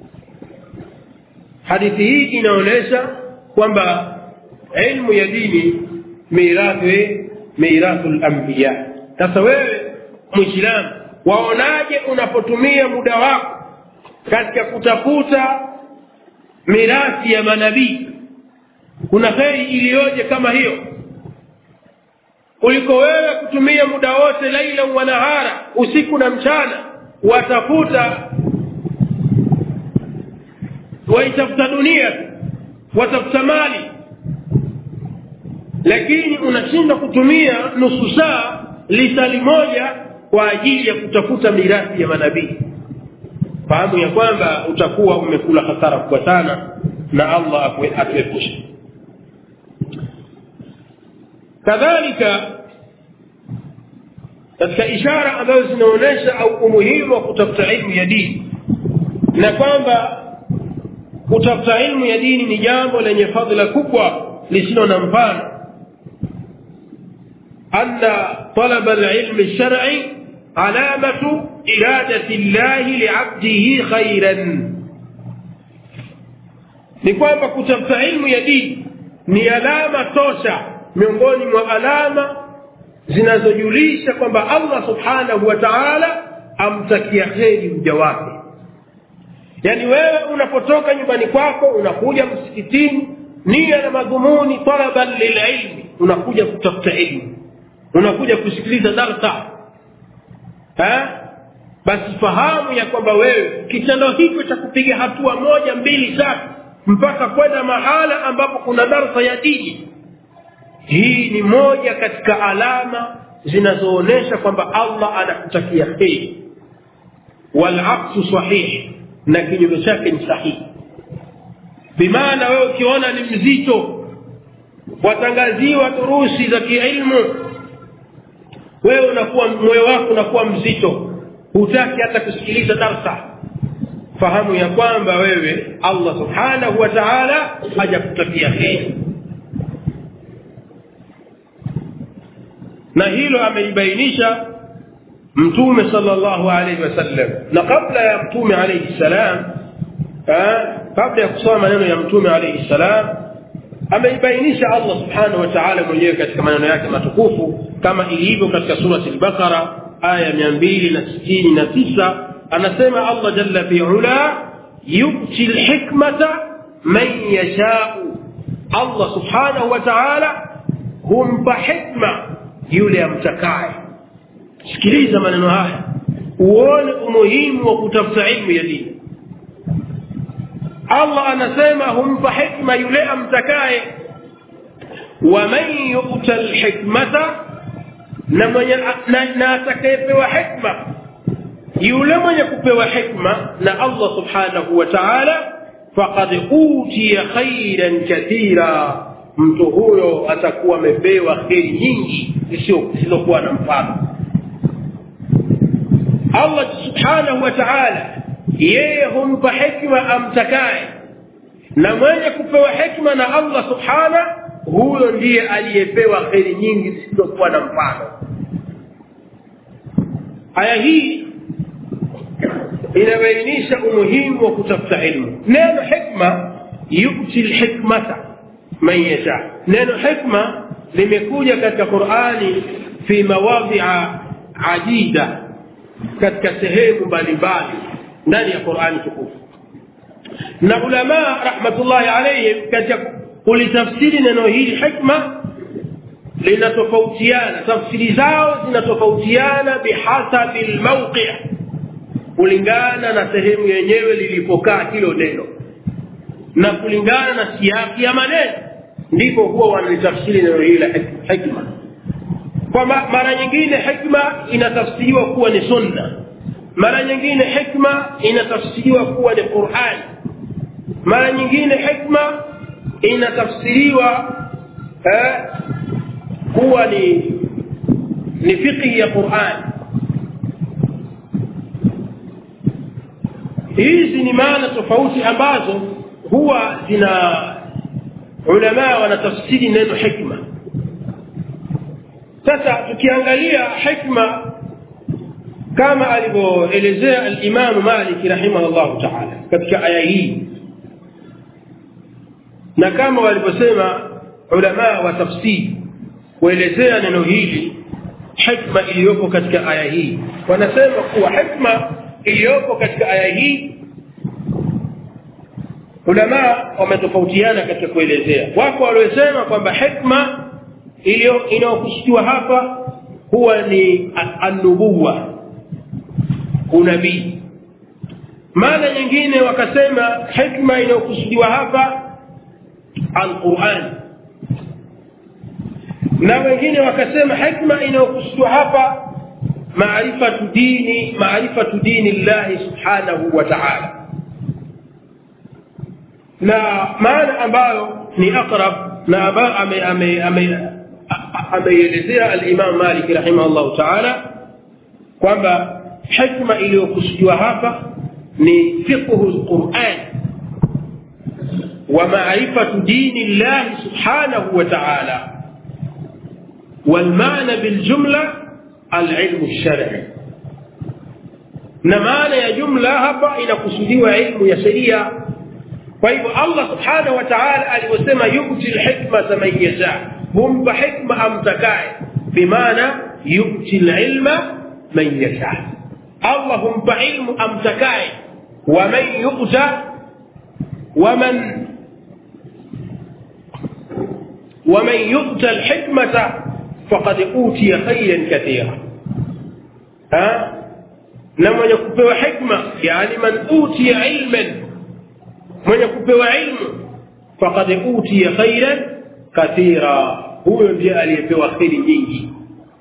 Hadithi hii inaonyesha kwamba ilmu ya dini mirathul anbiya. Sasa wewe Muislamu, waonaje unapotumia muda wako katika kutafuta mirathi ya manabii? Kuna kheri iliyoje kama hiyo, kuliko wewe kutumia muda wote laila wa nahara, usiku na mchana, waitafuta dunia, watafuta mali, lakini unashinda kutumia nusu saa, lisali moja kwa ajili ya kutafuta mirathi ya manabii. Fahamu ya kwamba utakuwa umekula hasara kubwa sana, na Allah atuepushe. kadhalika katika ishara ambazo zinaonyesha au umuhimu wa kutafuta ilmu ya dini, na kwamba kutafuta ilmu ya dini ni jambo lenye fadhila kubwa lisilo na mfano. anna talaba al-ilm ash-shar'i alamatu iradati Allah li'abdihi khairan, ni kwamba kutafuta ilmu ya dini ni alama tosha miongoni mwa alama zinazojulisha kwamba Allah subhanahu wa ta'ala amtakia kheri mja wake. Yani wewe unapotoka nyumbani kwako unakuja msikitini, nia na madhumuni talaban lililmi, unakuja kutafuta ilmu, unakuja kusikiliza darasa, basi fahamu ya kwamba wewe kitendo hicho cha kupiga hatua 1, 2, 3 mpaka kwenda mahala ambapo kuna darasa ya dini, hii ni moja katika alama zinazoonesha kwamba Allah anakutakia kheri. Wal aqsu sahih, na kinyume chake ni sahihi. Bimaana wewe ukiona ni mzito, watangaziwa durusi za kiilmu, wewe unakuwa moyo wako unakuwa mzito, hutaki hata kusikiliza darasa, fahamu ya kwamba wewe Allah subhanahu wa ta'ala hajakutakia kheri. Na hilo amelibainisha Mtume sallallahu alayhi wasallam. Na kabla ya Mtume alayhi salam, kabla ya kusoma maneno ya Mtume alayhi salam, ameibainisha Allah subhanahu wa ta'ala mwenyewe katika maneno yake matukufu, kama ilivyo katika surati al-Baqara aya 269. Anasema Allah jalla fi'ala, yu'ti al-hikmata man yasha'u, Allah subhanahu wa ta'ala humpa hikma yule amtakaye. Sikiliza maneno haya uone umuhimu wa kutafuta ilmu ya dini. Allah anasema humpa hikma yule amtakaye, wa man yu'ta al-hikmata, na atakayepewa hikma, yule mwenye kupewa hikma na Allah subhanahu wa ta'ala, faqad utiya khairan kathira, mtu huyo atakuwa amepewa kheri nyingi zisizokuwa na mfano. Allah subhanahu wa ta'ala yeye humpa hikma amtakaye, na mwenye kupewa hikma na Allah subhanahu, huyo ndiye aliyepewa kheri nyingi zisizokuwa na mfano. Aya hii inabainisha umuhimu wa kutafuta ilmu. Neno hikma, yu'ti al-hikmata man yasha, neno hikma limekuja katika Qur'ani fi mawadhi'a adida, katika sehemu mbalimbali ndani ya Qur'ani tukufu. Na ulama rahmatullahi alayhim katika kulitafsiri neno hili hikma linatofautiana, tafsiri zao zinatofautiana bihasabi almawqi', kulingana na sehemu yenyewe lilipokaa hilo neno na kulingana na siaki ya maneno, ndipo huwa wanalitafsiri neno hili la hikma. Kwa mara nyingine hikma inatafsiriwa kuwa ni sunna, mara nyingine hikma inatafsiriwa kuwa ni Qur'an, mara nyingine hikma inatafsiriwa kuwa ni fiqh ya Qur'an. Hizi ni maana tofauti ambazo huwa zina ulama wanatafsiri neno hikma. sasa tukiangalia hikma kama alivyoelezea al-Imam Malik rahimahullah ta'ala katika aya hii, na kama walivyosema ulama wa tafsiri kuelezea neno hili, hikma iliyopo katika aya hii, wanasema kuwa hikma iliyopo katika aya hii ulama wametofautiana katika kuelezea. Wako waliosema kwamba hikma inayokusudiwa hapa huwa ni an-nubuwa, unabii. Maana nyingine wakasema hikma inayokusudiwa hapa al-Qur'an, na wengine wakasema hikma inayokusudiwa hapa maarifatu dini Allah subhanahu wa ta'ala. na maana ambayo ni aqrab na ambayo ameelezea al-Imam Malik rahimahullah ta'ala kwamba hikma iliyokusudiwa hapa ni fiqhu al-Qur'an wa ma'rifatu dini Allah subhanahu wa ta'ala, والمعنى بالجملة العلم الشرعي. na maana ya jumla hapa inakusudiwa ilmu ya sheria. Kwa hivyo Allah subhanahu wa ta'ala aliposema yu'ti al-hikmata man yasha, humpa hikma amtakaye, bimaana yu'ti al-ilma man yasha, Allah humpa ilmu amtakaye. wa man yu'ta ومن يؤتى الحكمة فقد أوتي خيرا كثيرا. لما يكون حكمة يعني من أوتي علما، من يكون علم فقد أوتي خيرا كثيرا، هو ndiye aliyepewa kheri nyingi.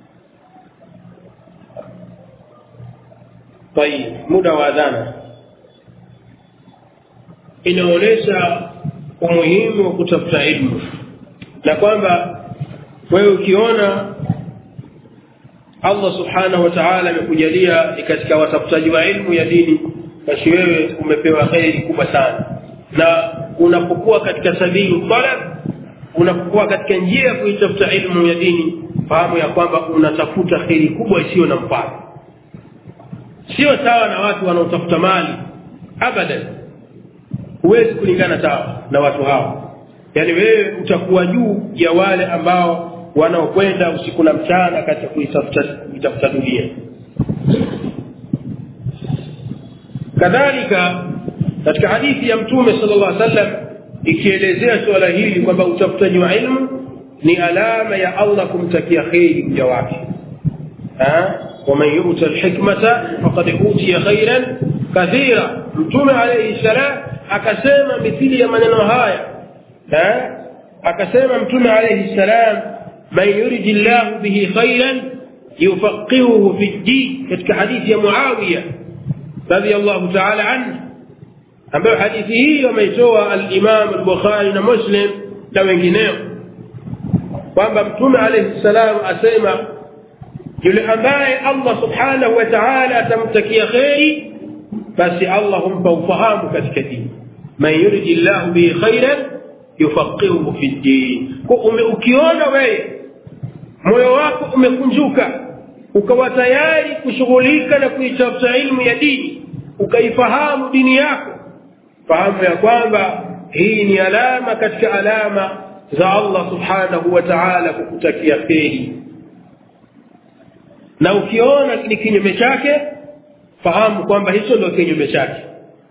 طيب muda wa adhana inaonyesha umuhimu wa kutafuta ilmu, na kwamba wewe ukiona Allah subhanahu wa ta'ala amekujalia katika watafutaji wa ilmu ya dini, basi wewe umepewa kheri kubwa sana. Na unapokuwa katika sabili talab, unapokuwa katika njia ya kuitafuta ilmu ya dini, fahamu ya kwamba unatafuta kheri kubwa isiyo na mfano. Sio sawa na watu wanaotafuta mali, abadan huwezi kulingana sawa na watu hao. Yani wewe utakuwa juu ya wale ambao wanaokwenda usiku na mchana katika kuitafuta dunia. Kadhalika katika hadithi ya Mtume sallallahu alaihi wasallam ikielezea swala hili kwamba utafutaji wa ilmu ni alama ya Allah kumtakia kheri mja wake. ومن يؤتى الحكمة فقد أوتي خيرا كثيرا. Mtume alayhi salam akasema mithili ya maneno haya, akasema Mtume alayhi salam, man yuridillahu bihi khairan yufaqihuhu fi ddin, katika hadithi ya Muawiya radhiyallahu ta'ala anhu, ambayo hadithi hii wameitoa al-Imam al-Bukhari na Muslim na wengineo, kwamba Mtume alayhi salam asema yule ambaye Allah subhanahu wa ta'ala atamtakia khairi, basi Allah humpa ufahamu katika dini. man yuridillahu bihi khairan yufaqihuhu fi ddin. Ukiona wewe moyo wako umekunjuka, ukawa tayari kushughulika na kuitafuta ilmu ya dini, ukaifahamu dini yako, fahamu ya kwamba hii ni alama katika alama za Allah subhanahu wa ta'ala kukutakia kheri. Na ukiona ni kinyume chake, fahamu kwamba hicho ndio kinyume chake.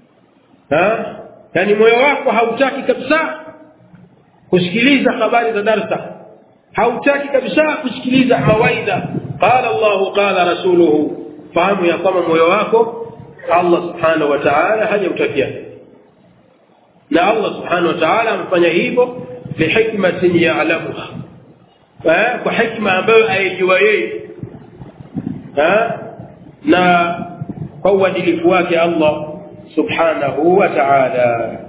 Yani moyo wako hautaki kabisa kusikiliza habari za darasa, hautaki kabisa kusikiliza mawaidha qala Allah qala rasuluhu, fahamu ya kwamba moyo wako Allah subhanahu wa ta'ala hajautakia. Na Allah subhanahu wa ta'ala amfanya hivyo lihikmatin ya'lamuha, kwa hikma ambayo aijua yeye, na kwa uadilifu wake Allah subhanahu wa ta'ala.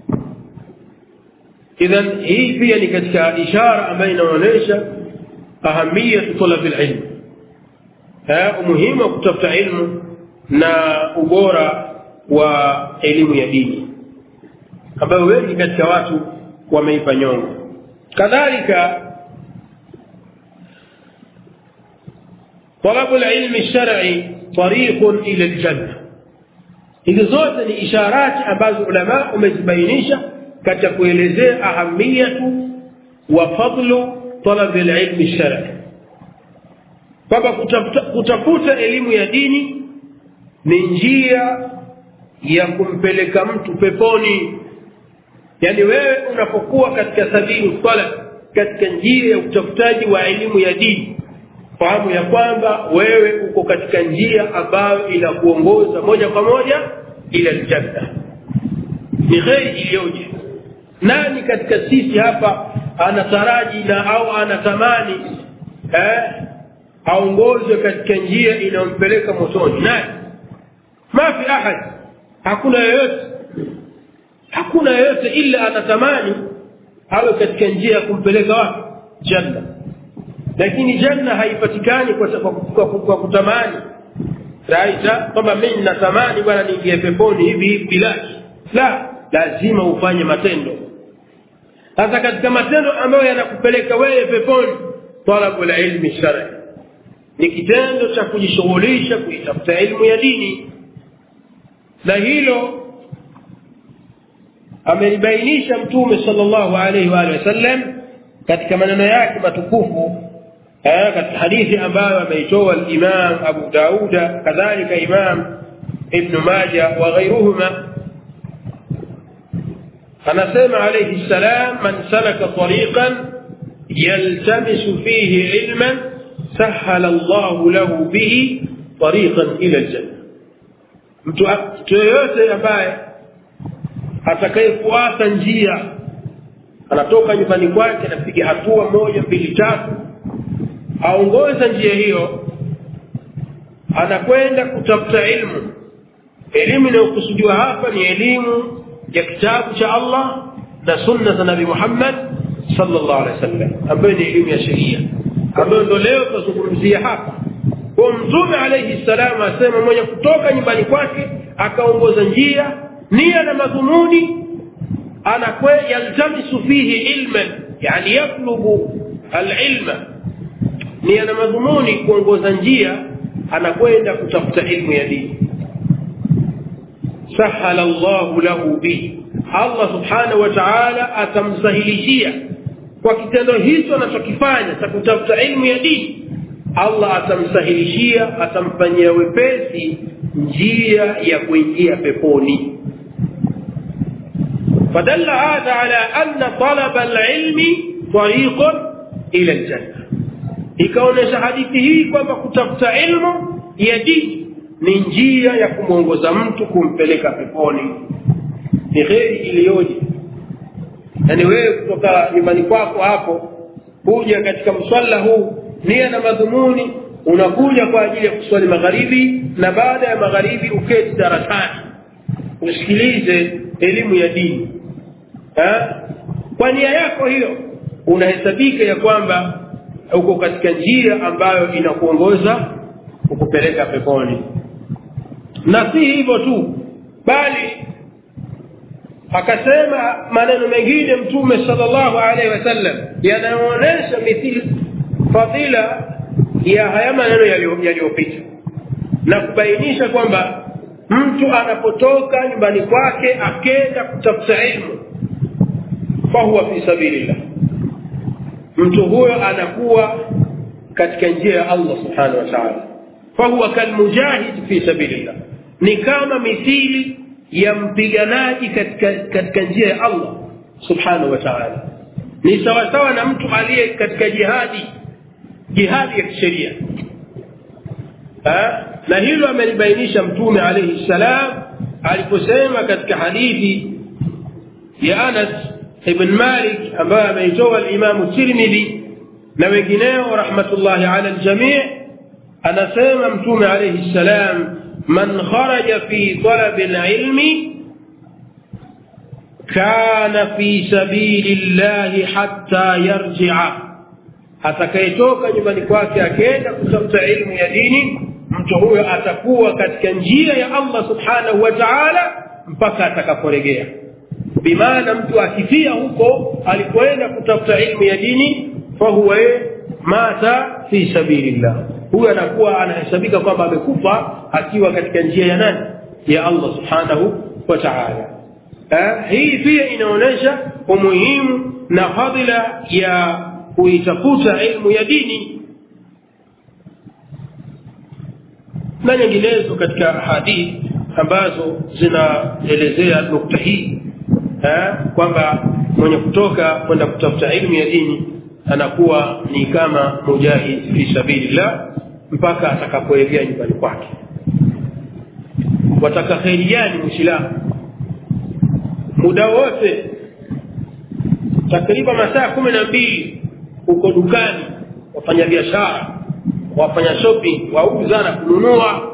Idhan hii pia ni katika ishara ambayo inaonyesha ahamia talab al-ilm, umuhimu wa kutafuta ilmu na ubora wa elimu ya dini, ambayo wengi katika watu wameipa nyongo. Kadhalika طلب العلم الشرعي طريق إلى الجنة. hizi zote ni isharati ambazo ulama umezibainisha katika kuelezea ahamiyatu wa fadlu talab al-ilm ash-shar'i. Kwamba kutafuta elimu ya dini ni njia ya kumpeleka mtu peponi. Yani wewe unapokuwa katika sabili talab, katika njia ya utafutaji wa elimu ya dini, fahamu ya kwamba wewe uko katika njia ambayo inakuongoza moja kwa moja ila aljanna. Ni kheri iliyoje. Nani katika sisi hapa anataraji na au anatamani aongozwe katika njia inayompeleka motoni? Nani? Mafi ahad. Hakuna yeyote ila anatamani awe katika njia ya kumpeleka wapi? Janna. Lakini janna haipatikani kwa kutamani. Raita kwamba mimi natamani bwana niingie peponi hivi bila. La, lazima ufanye matendo. Sasa katika matendo ambayo yanakupeleka wewe peponi, talabul ilmi shar'i ni kitendo cha kujishughulisha kuitafuta elimu ya dini. Na hilo amelibainisha Mtume sallallahu alayhi wa sallam katika maneno yake matukufu katika hadithi ambayo ameitoa al-Imam Abu Daud kadhalika Imam Ibn Majah wa ghayruhuma. anasema alayhi salam, man salaka tariqan yaltamisu fihi ilman sahala Allahu lahu bihi tariqan ila al-jannah. Mtu yoyote ambaye atakayefuata njia, anatoka nyumbani kwake anapiga hatua 1 2 3, aongoza njia hiyo, anakwenda kutafuta ilmu. Elimu inayokusudiwa hapa ni elimu ya kitabu cha Allah na sunna za Nabii Muhammad sallallahu alaihi wasallam, ambayo ni elimu ya sheria, ambayo ndio leo tunazungumzia hapa. Kwa Mtume alayhi salam asema mmoja kutoka nyumbani kwake akaongoza njia, nia na madhumuni anakwenda yaltamisu fihi ilman, yani yatlubu al-ilma, nia na madhumuni kuongoza njia, anakwenda kutafuta ilmu ya dini. sahala Allahu lahu bi, Allah subhanahu wa ta'ala atamsahilishia kwa kitendo hicho anachokifanya cha kutafuta ilmu ya dini. Allah atamsahilishia, atamfanyia wepesi njia ya kuingia peponi. fadalla hadha ala anna talab al-ilmi tariqun ila al-janna. Ikaonesha hadithi hii kwamba kutafuta ilmu ya dini ni njia ya kumuongoza mtu kumpeleka peponi. Ni kheri iliyoje. Yani wewe kutoka nyumbani kwako hapo kuja katika mswala huu, nia na madhumuni unakuja kwa ajili ya kuswali magharibi, na baada ya magharibi uketi darasani usikilize elimu ya dini. Kwa nia yako hiyo unahesabika ya kwamba uko katika njia ambayo inakuongoza kukupeleka peponi. Na si hivyo tu, bali akasema maneno mengine Mtume sallallahu alaihi wasallam yanaonyesha mithili fadila ya haya maneno yaliyopita, na kubainisha kwamba mtu anapotoka nyumbani kwake akenda kutafuta ilmu, fahuwa fi sabilillah, mtu huyo anakuwa katika njia ya Allah subhanahu wa ta'ala. Fahuwa kalmujahid fi sabilillah, ni kama mithili ya mpiganaji katika njia ya Allah subhanahu wa ta'ala. Ni sawa sawa na mtu aliye katika jihadi ya kisheria. Na hilo amelibainisha Mtume alayhi salam aliposema katika hadithi ya Anas ibn Malik ambaye ameitoa al-Imam Tirmidhi na wengineo rahmatullahi ala al-jami', anasema Mtume alayhi salam, man kharaja fi talab al-ilmi kana fi sabilillahi hatta yarji'a, atakayetoka nyumbani kwake akaenda kutafuta ilmu ya dini, mtu huyo atakuwa katika njia ya Allah subhanahu wa ta'ala mpaka atakaporejea. Bimaana mtu akifia huko alipoenda kutafuta ilmu ya dini, fahuwa mata fi sabilillah, huyu anakuwa anahesabika kwamba amekufa akiwa katika njia ya nani? Ya Allah subhanahu wa ta'ala. Hii pia inaonyesha umuhimu na fadhila ya kuitafuta ilmu ya dini. Na nyinginezo katika hadithi ambazo zinaelezea nukta hii, kwamba mwenye kutoka kwenda kutafuta ilmu ya dini anakuwa ni kama mujahid fi sabilillah mpaka atakapoelekea nyumbani kwake. Wataka kheri gani Muislamu? Muda wote takriban masaa 12 uko dukani, wafanya biashara, wafanya shopping, wauza na kununua.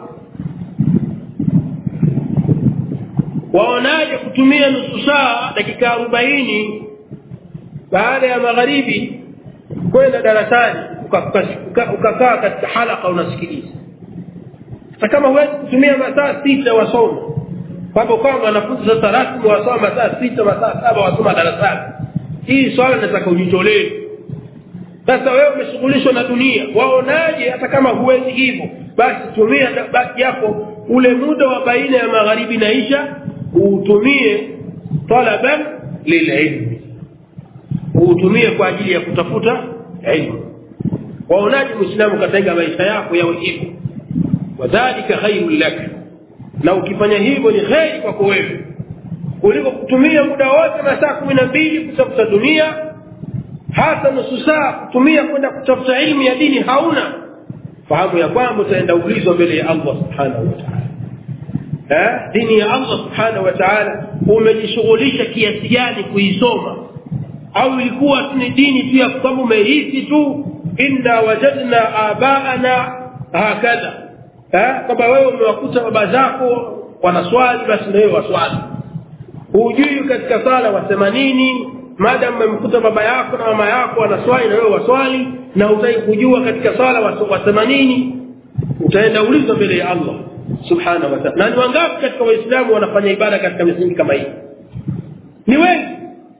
Waonaje kutumia nusu saa dakika 40 baada ya magharibi kwenda darasani ukakaa katika halaka unasikiliza? Hata kama huwezi kutumia masaa 6 wasoma, sababu kama wanafunzi sasa rasmi wasoma masaa 6 masaa 7 wasoma darasani, hii swala nataka ujitolee. Sasa wewe umeshughulishwa na dunia, waonaje hata kama huwezi hivyo basi tumia baki yako ule muda wa baina ya magharibi na isha utumie talaban lililm, utumie kwa ajili ya kutafuta ilmu. Waonaje Muislamu katenga maisha yako yawe hivyo? Wadhalika khairul lak, na ukifanya hivyo ni khairi kwako wewe kuliko kutumia muda wote masaa 12 kutafuta dunia, hata nusu saa kutumia kwenda kutafuta ilmu ya dini hauna. Fahamu ya kwamba utaenda ulizwa mbele ya Allah subhanahu wa ta'ala. Dini ya Allah subhanahu wa ta'ala umejishughulisha kiasi gani kuisoma? Au ilikuwa ni dini tu ya sababu umehisi tu inna wajadna abaana hakadha, kwamba wewe umewakuta baba zako wanaswali basi na wewe waswali? Hujui katika sala wasema nini? Madam umemkuta baba yako na mama yako wanaswali na wewe waswali, na hutaki kujua katika sala wasema nini, utaenda ulizwa mbele ya Allah subhanahu wa ta'ala. Na ni wangapi katika waislamu wanafanya ibada katika misingi kama hii? Ni wengi.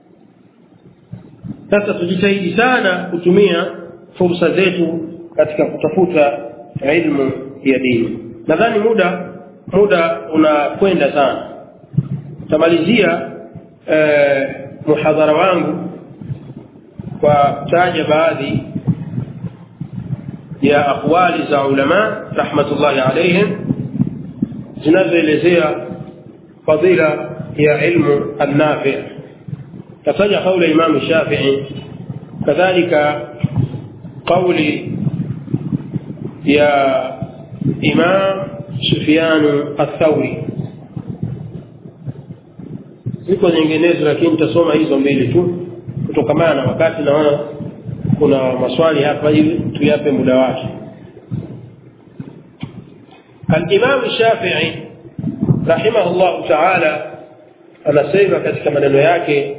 Sasa tujitahidi sana kutumia fursa zetu katika kutafuta ilmu ya dini. Nadhani muda unakwenda sana. Tamalizia muhadhara wangu kwa kutaja baadhi ya aqwali za ulama rahmatullahi alayhim zinazoelezea fadila ya ilmu an-nafi'. Kataja kauli Imam Shafi'i, kadhalika kauli ya Imam Sufyan al-Thawri. Ziko nyinginezo lakini nitasoma hizo mbili tu kutokana na wakati, na kuna maswali hapa ili tuyape muda wake. Al-Imam Shafi'i rahimahullah ta'ala anasema katika maneno yake,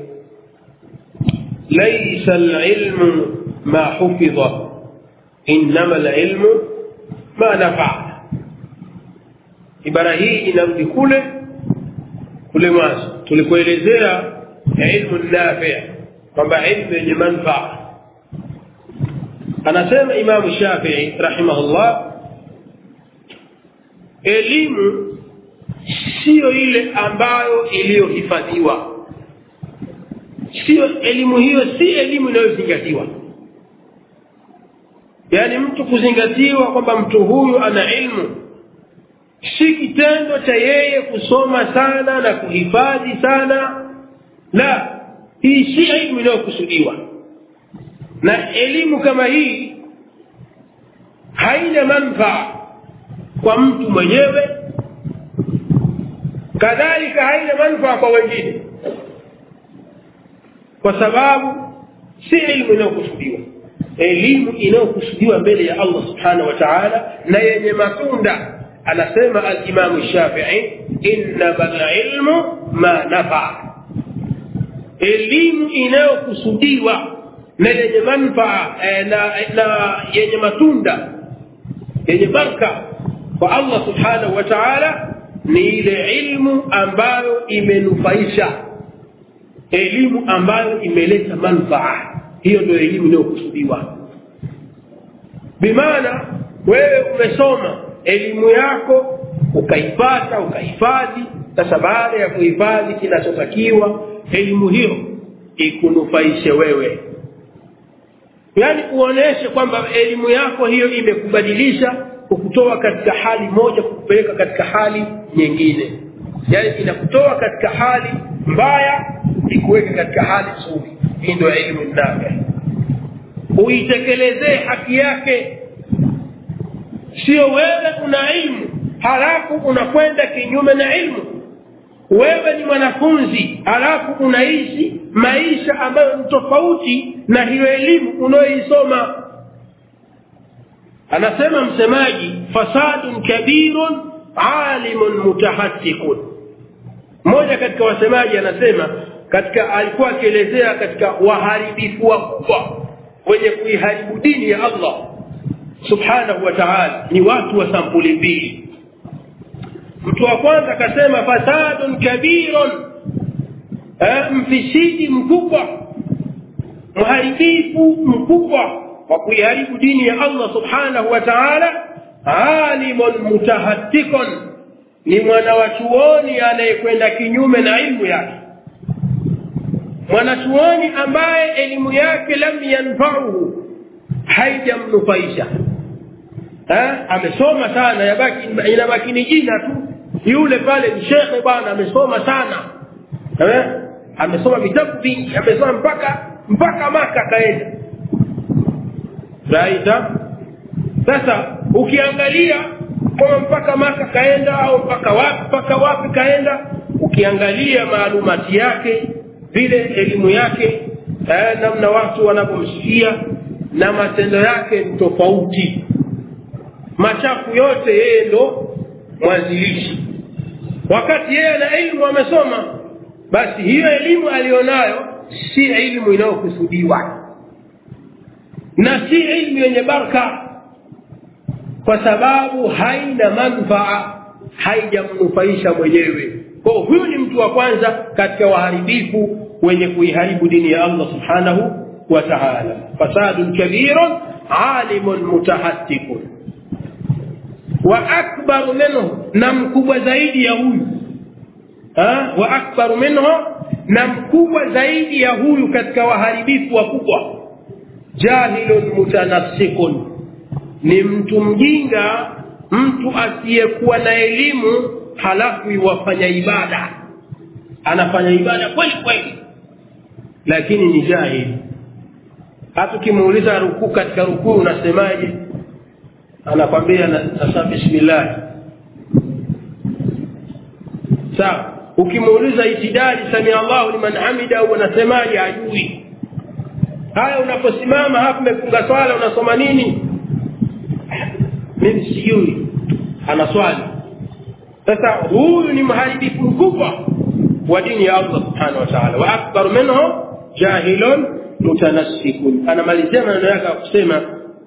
laysa al-ilmu ma hufidha inma al-ilmu ma nafa'a. Ibara hii inarudi kule mwanzo tulikoelezea ilmu nafi' kwamba ilmu yenye manufaa. Anasema Imam Shafi'i rahimahullah, elimu sio ile ambayo iliyohifadhiwa, sio elimu hiyo, si elimu inayozingatiwa. Yani mtu kuzingatiwa kwamba mtu huyu ana ilmu, si kitendo cha yeye kusoma sana na kuhifadhi sana, la, hii si elimu inayokusudiwa. Na elimu kama hii haina manufaa kwa mtu mwenyewe, kadhalika haina manufaa kwa wengine, kwa sababu si elimu inayokusudiwa. Elimu inayokusudiwa mbele ya Allah subhanahu wa ta'ala na yenye matunda. Anasema al-Imam Shafi'i, innama al-ilmu ma nafa'. Elimu inayokusudiwa na yenye manufaa na yenye matunda yenye baraka kwa Allah subhanahu wa ta'ala ni ile ilmu ambayo imenufaisha, elimu ambayo imeleta manufaa. Hiyo ndio elimu inayokusudiwa. Bimaana wewe umesoma elimu yako ukaipata ukahifadhi. Sasa baada ya kuhifadhi kinachotakiwa elimu hiyo ikunufaishe wewe, yani uoneshe kwamba elimu yako hiyo imekubadilisha kukutoa katika hali moja kukupeleka katika hali nyingine, yani inakutoa katika hali mbaya ikuweke katika hali nzuri. Hii ndio elimu nafi. Uitekelezee haki yake, sio wewe una ilmu halafu unakwenda kinyume na ilmu. Wewe ni mwanafunzi halafu unaishi maisha ambayo ni tofauti na hiyo elimu unayoisoma. Anasema msemaji, fasadun kabirun alimun mutahattikun. Mmoja katika wasemaji anasema, katika alikuwa akielezea katika waharibifu wakubwa wenye kuiharibu dini ya Allah subhanahu wa ta'ala ni watu wa sampuli mbili. Mtu wa kwanza akasema fasadun kabirun, mfisidi mkubwa, mharibifu mkubwa wa kuiharibu dini ya Allah subhanahu wa ta'ala, alimun mutahattikun, ni mwanachuoni anayekwenda kinyume na ilmu yake. Mwanachuoni ambaye elimu yake lam yanfa'uhu, haijamnufaisha. Amesoma sana, inabaki ni jina tu. Yule pale ni shekhe bwana, amesoma sana, amesoma vitabu vingi, amesoma mpaka Maka kaenda. Raita. Sasa ukiangalia kama mpaka Maka kaenda au mpaka wapi kaenda, ukiangalia maalumati yake, vile elimu yake, namna watu wanapomsikia na matendo yake ni tofauti. Machafu yote yeye ndo mwanzilishi. Wakati yeye ana elimu amesoma, basi hiyo elimu alionayo si elimu inayokusudiwa na si elimu yenye baraka, kwa sababu haina manufaa, haijamnufaisha mwenyewe. Kwa huyu ni mtu wa kwanza katika waharibifu wenye kuiharibu dini ya Allah subhanahu wa ta'ala. Fasadun kabirun alimun mutahattikun. Wa akbaru minhu, na mkubwa zaidi ya huyu. Wa akbaru minhu, na mkubwa zaidi ya huyu katika waharibifu wakubwa, jahilun mutanassikun, ni mtu mjinga, mtu asiyekuwa na elimu halafu yuwafanya ibada. Anafanya ibada kweli kweli lakini ni jahili. Hata ukimuuliza rukuu, katika rukuu unasemaje, anakwambia nasema bismillah. Sawa. Ukimuuliza itidali sami Allahu liman hamida, au unasemaje, hajui. Haya, unaposimama hapa umefunga swala unasoma nini? Mimi sijui. Anaswali. Sasa huyu ni mharibifu mkubwa wa dini ya Allah subhanahu wa ta'ala. Wa akbar minhu jahilun mutanassikun. Anamalizia maneno yake kusema,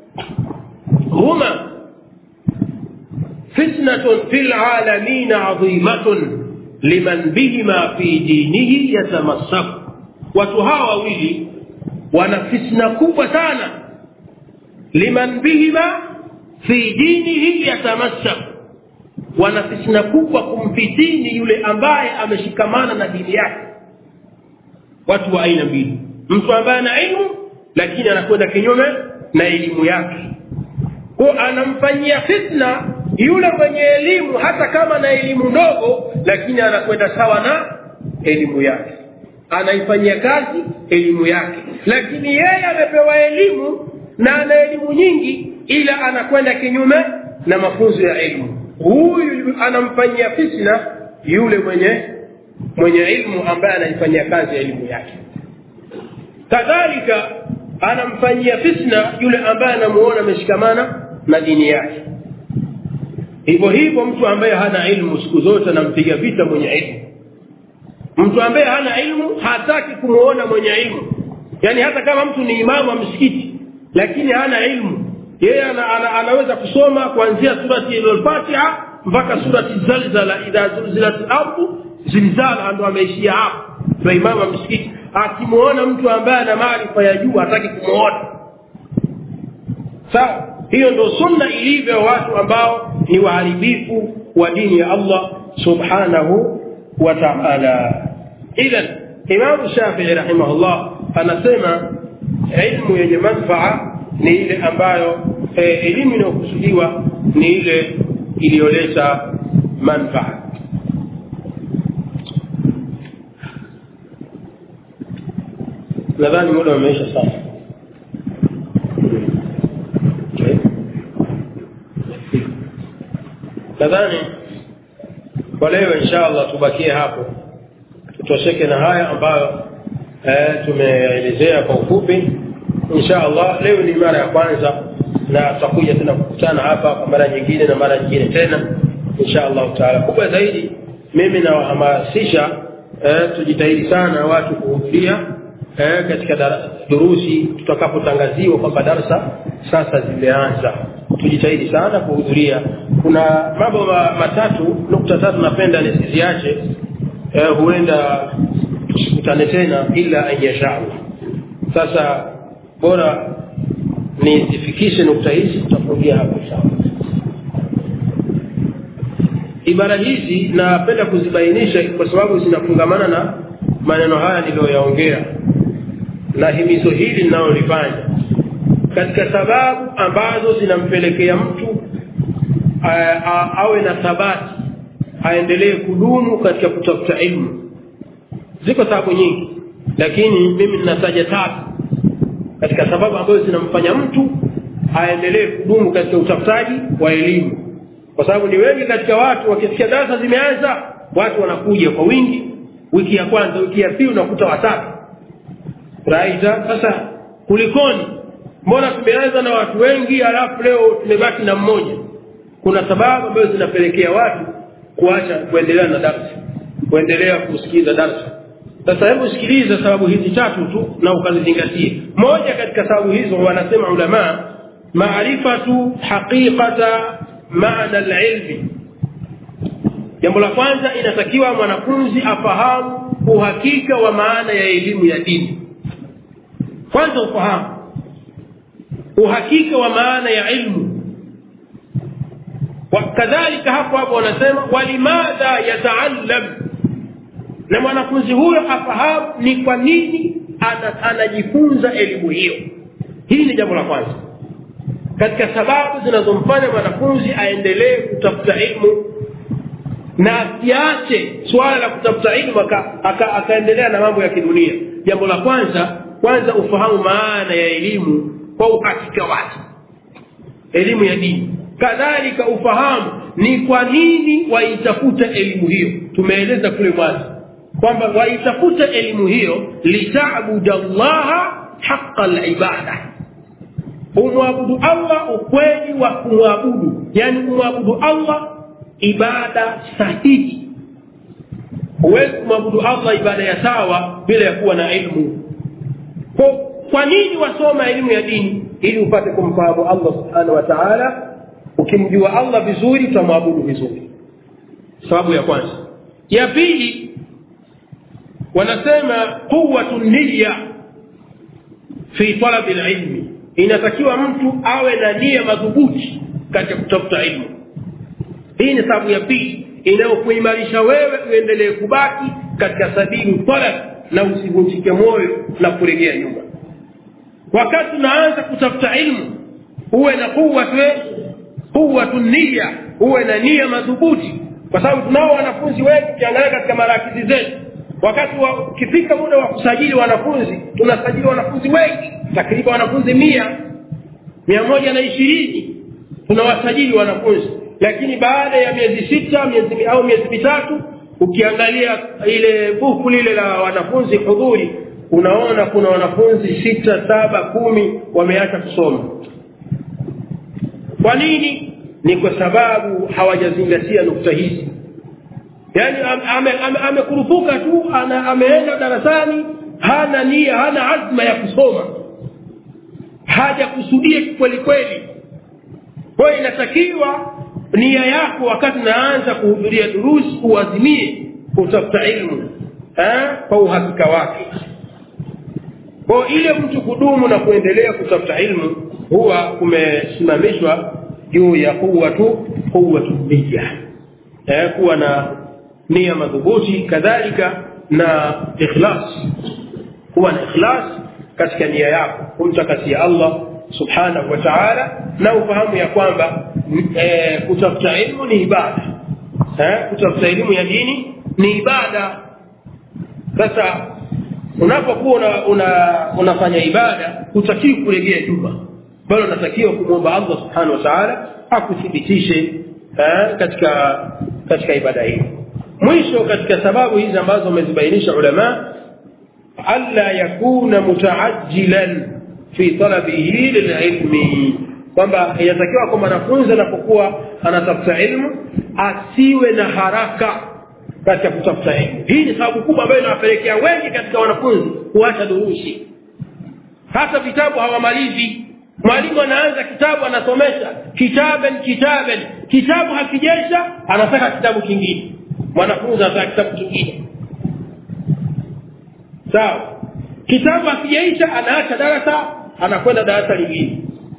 huma fitnatun fil alamin adhimatun liman bihima fi dinihi yatamassak. Watu hawa wawili wana fitna kubwa sana, liman bihima fi dinihi yatamassak, wana fitna kubwa kumfitini yule ambaye ameshikamana na dini yake. Watu wa aina mbili, mtu ambaye ana elimu lakini anakwenda kinyume na elimu yake. Kwa anamfanyia fitna yule mwenye elimu, hata kama na elimu ndogo, lakini anakwenda sawa na elimu yake, anaifanyia kazi elimu yake. Lakini yeye amepewa elimu na ana elimu nyingi, ila anakwenda kinyume na mafunzo ya elimu. Huyu anamfanyia fitna yule mwenye elimu ambaye anaifanyia kazi elimu yake. Kadhalika anamfanyia fitna yule ambaye anamuona ameshikamana na dini yake. Hivyo hivyo mtu ambaye hana elimu siku zote anampiga vita mwenye elimu. Mtu ambaye hana elimu hataki kumuona mwenye elimu. Yani hata kama mtu ni imamu wa msikiti lakini hana elimu, yeye anaweza kusoma kuanzia surati al-Fatiha mpaka surati Zalzala, idha zulzilatil ardu zilzala, ndo ameishia hapo. Kwa imamu wa msikiti akimuona mtu ambaye ana maarifa ya juu hataki kumuona. Sawa, hiyo ndio sunna ilivyo watu ambao ni waharibifu wa dini ya Allah subhanahu wa ta'ala. Idhan Imam Shafi'i rahimahullah anasema ilmu yenye manufaa ni ile ambayo elimu inayokusudiwa ni ile iliyoleta manufaa. Nadhani muda umeisha sana. Nadhani kwa leo inshallah tubakie hapo, tutosheke na haya ambayo tumeelezea kwa ufupi. Inshallah leo ni mara ya kwanza na tutakuja tena kukutana hapa kwa mara nyingine na mara nyingine tena inshallah taala. Kubwa zaidi mimi nawahamasisha tujitahidi sana watu kuhudhuria katika durusi tutakapotangaziwa kwamba darasa sasa zimeanza. Tujitahidi sana kuhudhuria. Kuna mambo matatu, nukta tatu napenda nisiziache, huenda tusikutane tena ila ayashau. Sasa bora nizifikishe nukta hizi, tutafungia hapo sawa. Ibara hizi napenda kuzibainisha kwa sababu zinafungamana na maneno haya niliyoyaongea na himizo hili ninalolifanya. Katika sababu ambazo zinampelekea mtu awe na thabati, aendelee kudumu katika kutafuta elimu, ziko sababu nyingi, lakini mimi ninataja tatu katika sababu ambazo zinamfanya mtu aendelee kudumu katika utafutaji wa elimu. Kwa sababu ni wengi katika watu wakisikia darasa zimeanza, watu wanakuja kwa wingi, wiki ya kwanza, wiki ya pili unakuta watatu. Raita, sasa kulikoni? Mbona tumeanza na watu wengi alafu leo tumebaki na mmoja? Kuna sababu ambazo zinapelekea watu kuacha kuendelea na darasa, kuendelea kusikiza darasa. Sasa hebu sikiliza sababu hizi tatu tu na ukazizingatie. Moja katika sababu hizo wanasema ulama, maarifatu haqiqata maana al-ilmi. Jambo la kwanza, inatakiwa mwanafunzi afahamu uhakika wa maana ya elimu ya dini. Kwanza ufahamu uhakika wa maana ya ilmu. Wakadhalika hapo wanasema walimadha yataallam, na mwanafunzi huyo afahamu ni kwa nini anajifunza elimu hiyo. Hili ni jambo la kwanza katika sababu zinazomfanya mwanafunzi aendelee kutafuta elimu na asiache swala la kutafuta elimu akaendelea na mambo ya kidunia. Jambo la kwanza ufahamu maana ya elimu kwa uhakika wake, elimu ya dini. Kadhalika ufahamu ni kwa nini waitafuta elimu hiyo. Tumeeleza kule mwanzo kwamba waitafuta elimu hiyo lita'budallaha haqqa al-ibada, umwabudu Allah ukweli wa kumwabudu, yani kumwabudu Allah ibada sahihi. Huwezi kumwabudu Allah ibada ya sawa bila ya kuwa na elimu. Kwa nini wasoma elimu ya dini? Ili upate kumfahamu Allah subhanahu wa ta'ala. Ukimjua Allah vizuri utamwabudu vizuri. Sababu ya kwanza. Ya pili wanasema quwwatun niyya fi talab al-ilmi. Inatakiwa mtu awe na nia madhubuti katika kutafuta elimu. Hii ni sababu ya pili inayokuimarisha wewe uendelee kubaki katika sabili talab na usivunjike moyo na kurejea nyuma. Wakati unaanza kutafuta elimu uwe na quwwatun niyya, uwe na nia madhubuti, kwa sababu tunao wanafunzi wengi kiangalia katika marakizi zetu. Wakati ukifika muda wa kusajili wanafunzi, tunasajili wanafunzi wengi, takriban wanafunzi 120 tunawasajili wanafunzi, lakini baada ya miezi 6 au miezi 3 ukiangalia ile buku lile la wanafunzi hudhuri, unaona kuna wanafunzi 6, 7, 10 wameacha kusoma. Kwa nini? Ni kwa sababu hawajazingatia nukta hizi. Yani amekurupuka tu, ameenda darasani, hana nia, hana azma ya kusoma, hajakusudia kweli kweli. Kwa hiyo inatakiwa nia yako wakati unaanza kuhudhuria durusi uazimie kutafuta elimu kwa uhakika wake. Kwa ile mtu kudumu na kuendelea kutafuta elimu, huwa kumesimamishwa juu ya quwwatu niyya, kuwa na nia madhubuti, kadhalika na ikhlas, kuwa na ikhlas katika nia yako, kumtakasia Allah subhanahu wa ta'ala, na ufahamu ya kwamba kutafuta elimu ni ibada. Kutafuta elimu ya dini ni ibada. Sasa unapokuwa unafanya ibada, hutakiwi kuregea nyuma, bali unatakiwa kumwomba Allah subhanahu wa ta'ala akuthibitishe katika ibada hii. Mwisho katika sababu hizi ambazo wamezibainisha ulama, alla yakuna mutaajjilan fi talabihi lililmi, kwamba yatakiwa kwa mwanafunzi anapokuwa anatafuta ilmu asiwe na haraka katika kutafuta ilmu. Hii ni sababu kubwa ambayo inawapelekea wengi katika wanafunzi kuacha durusi. Hata vitabu hawamalizi. Mwalimu anaanza kitabu, anasomesha kitabu hakijaisha, anataka kitabu kingine. Mwanafunzi anataka kitabu kingine. Sawa. Kitabu hakijaisha, anaacha darasa, anakwenda darasa lingine.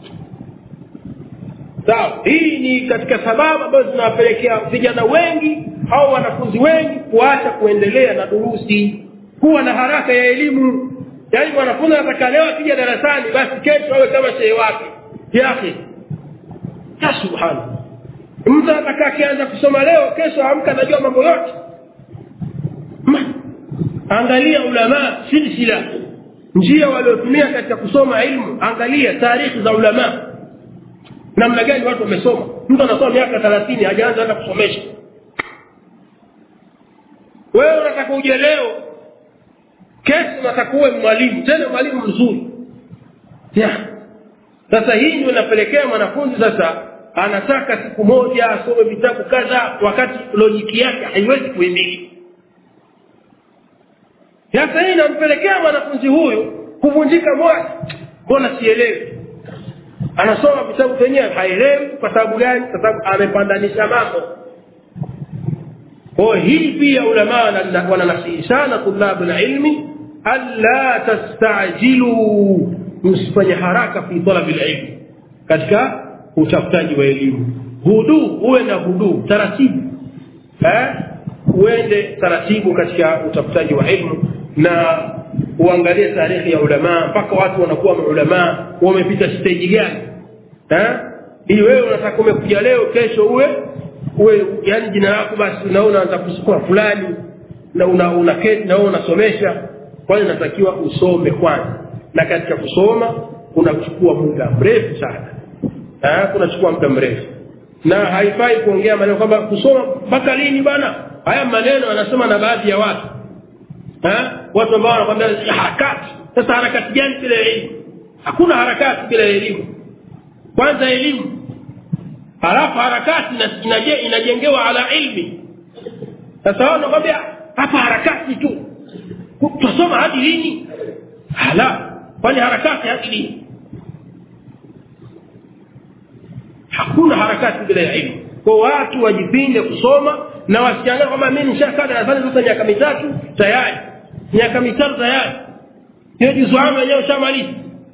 Sawa. Hii ni katika sababu ambazo zinawapelekea vijana wengi au wanafunzi wengi kuacha kuendelea na durusi, kuwa na haraka ya elimu. Yaani mwanafunzi anataka leo akija darasani basi kesho awe kama shehe wake. Ya akhi, ya subhanallah. Mtu anataka akianza kusoma leo, kesho amka anajua mambo yote. Angalia ulama silsila, njia waliotumia katika kusoma ilmu. Angalia tarehe za ulama, namna gani watu wamesoma. Mtu anasoma miaka 30 hajaanza hata kusomesha. Wewe unataka uje leo, kesho unataka uwe mwalimu, tena mwalimu mzuri. Sasa hii ndio inapelekea mwanafunzi sasa anataka siku moja asome vitabu kadha, wakati lojiki yake haiwezi kuhimili. Sasa hii inampelekea mwanafunzi huyu kuvunjika moyo. Mbona sielewi? Anasoma vitabu vyenyewe haelewi. Kwa sababu gani? Kwa sababu amepandanisha mambo. Kwa hii pia ulama wananasihi sana tulabul ilmi alla tastajilu, msifanye haraka fi talabil ilmi, katika utafutaji wa elimu. Uwe na hudu, taratibu. Uende taratibu katika utafutaji wa elimu, na uangalie tarehe ya ulama mpaka watu wanakuwa maulama wamepita stage gani. Ili wewe unataka umekuja leo, kesho uwe yani jina lako basi unaona atakusukua fulani na unaketi na wewe unasomesha. Kwa hiyo unatakiwa usome kwanza, na katika kusoma unachukua muda mrefu sana. Kunachukua muda mrefu, na haifai kuongea maneno kwamba kusoma mpaka lini bana. Haya maneno anasema na baadhi ya watu. Watu ambao wanakwambia harakati. Sasa harakati gani bila elimu? Hakuna harakati bila elimu. Kwanza elimu, halafu harakati inajengewa ala ilmi. Sasa wao wanakwambia hapa harakati tu, tusoma hadi lini? Hala, kwani harakati hadi lini? Hakuna harakati bila elimu. Kwa watu wajipinde kusoma, na wasiangalie kama mimi nishakaa darasani sasa miaka 3 tayari. Miaka 3 tayari. Hiyo juzu yangu yenyewe shamaliza.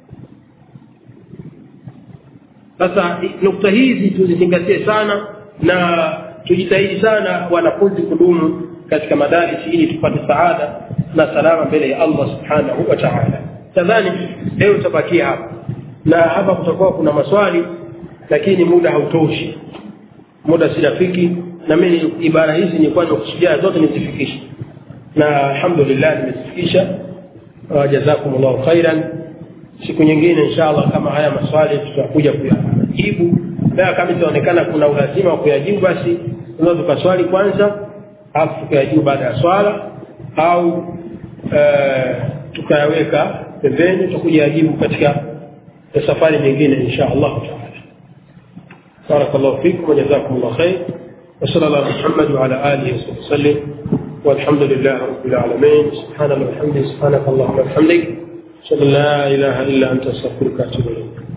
Sasa nukta hizi tuzizingatie sana, na tujitahidi sana wanafunzi kudumu katika madarisi ili tupate saada na salama mbele ya Allah subhanahu wa ta'ala. Tadhani leo tutabakia hapa, na hapa kutakuwa kuna maswali, lakini muda hautoshi. Muda si rafiki, na mimi ibara hizi nilikuwa nakusudia zote nizifikishe, na alhamdulillah nimezifikisha. Jazakumullahu khairan. Siku nyingine inshallah kama haya maswali tutakuja kuyajibu, na kama itaonekana kuna ulazima wa kuyajibu, basi tunaweza tukaswali kwanza alafu tukayajibu baada ya swala, au tukayaweka pembeni tutakuja yajibu katika safari nyingine inshallah taala. Barakallahu fikum wa jazakumullahu khair. وصلى الله على محمد وعلى آله وسلم، والحمد لله رب العالمين. سبحان الله وبحمده، سبحانك اللهم وبحمدك، أشهد أن لا إله إلا أنت، أستغفرك وأتوب إليك.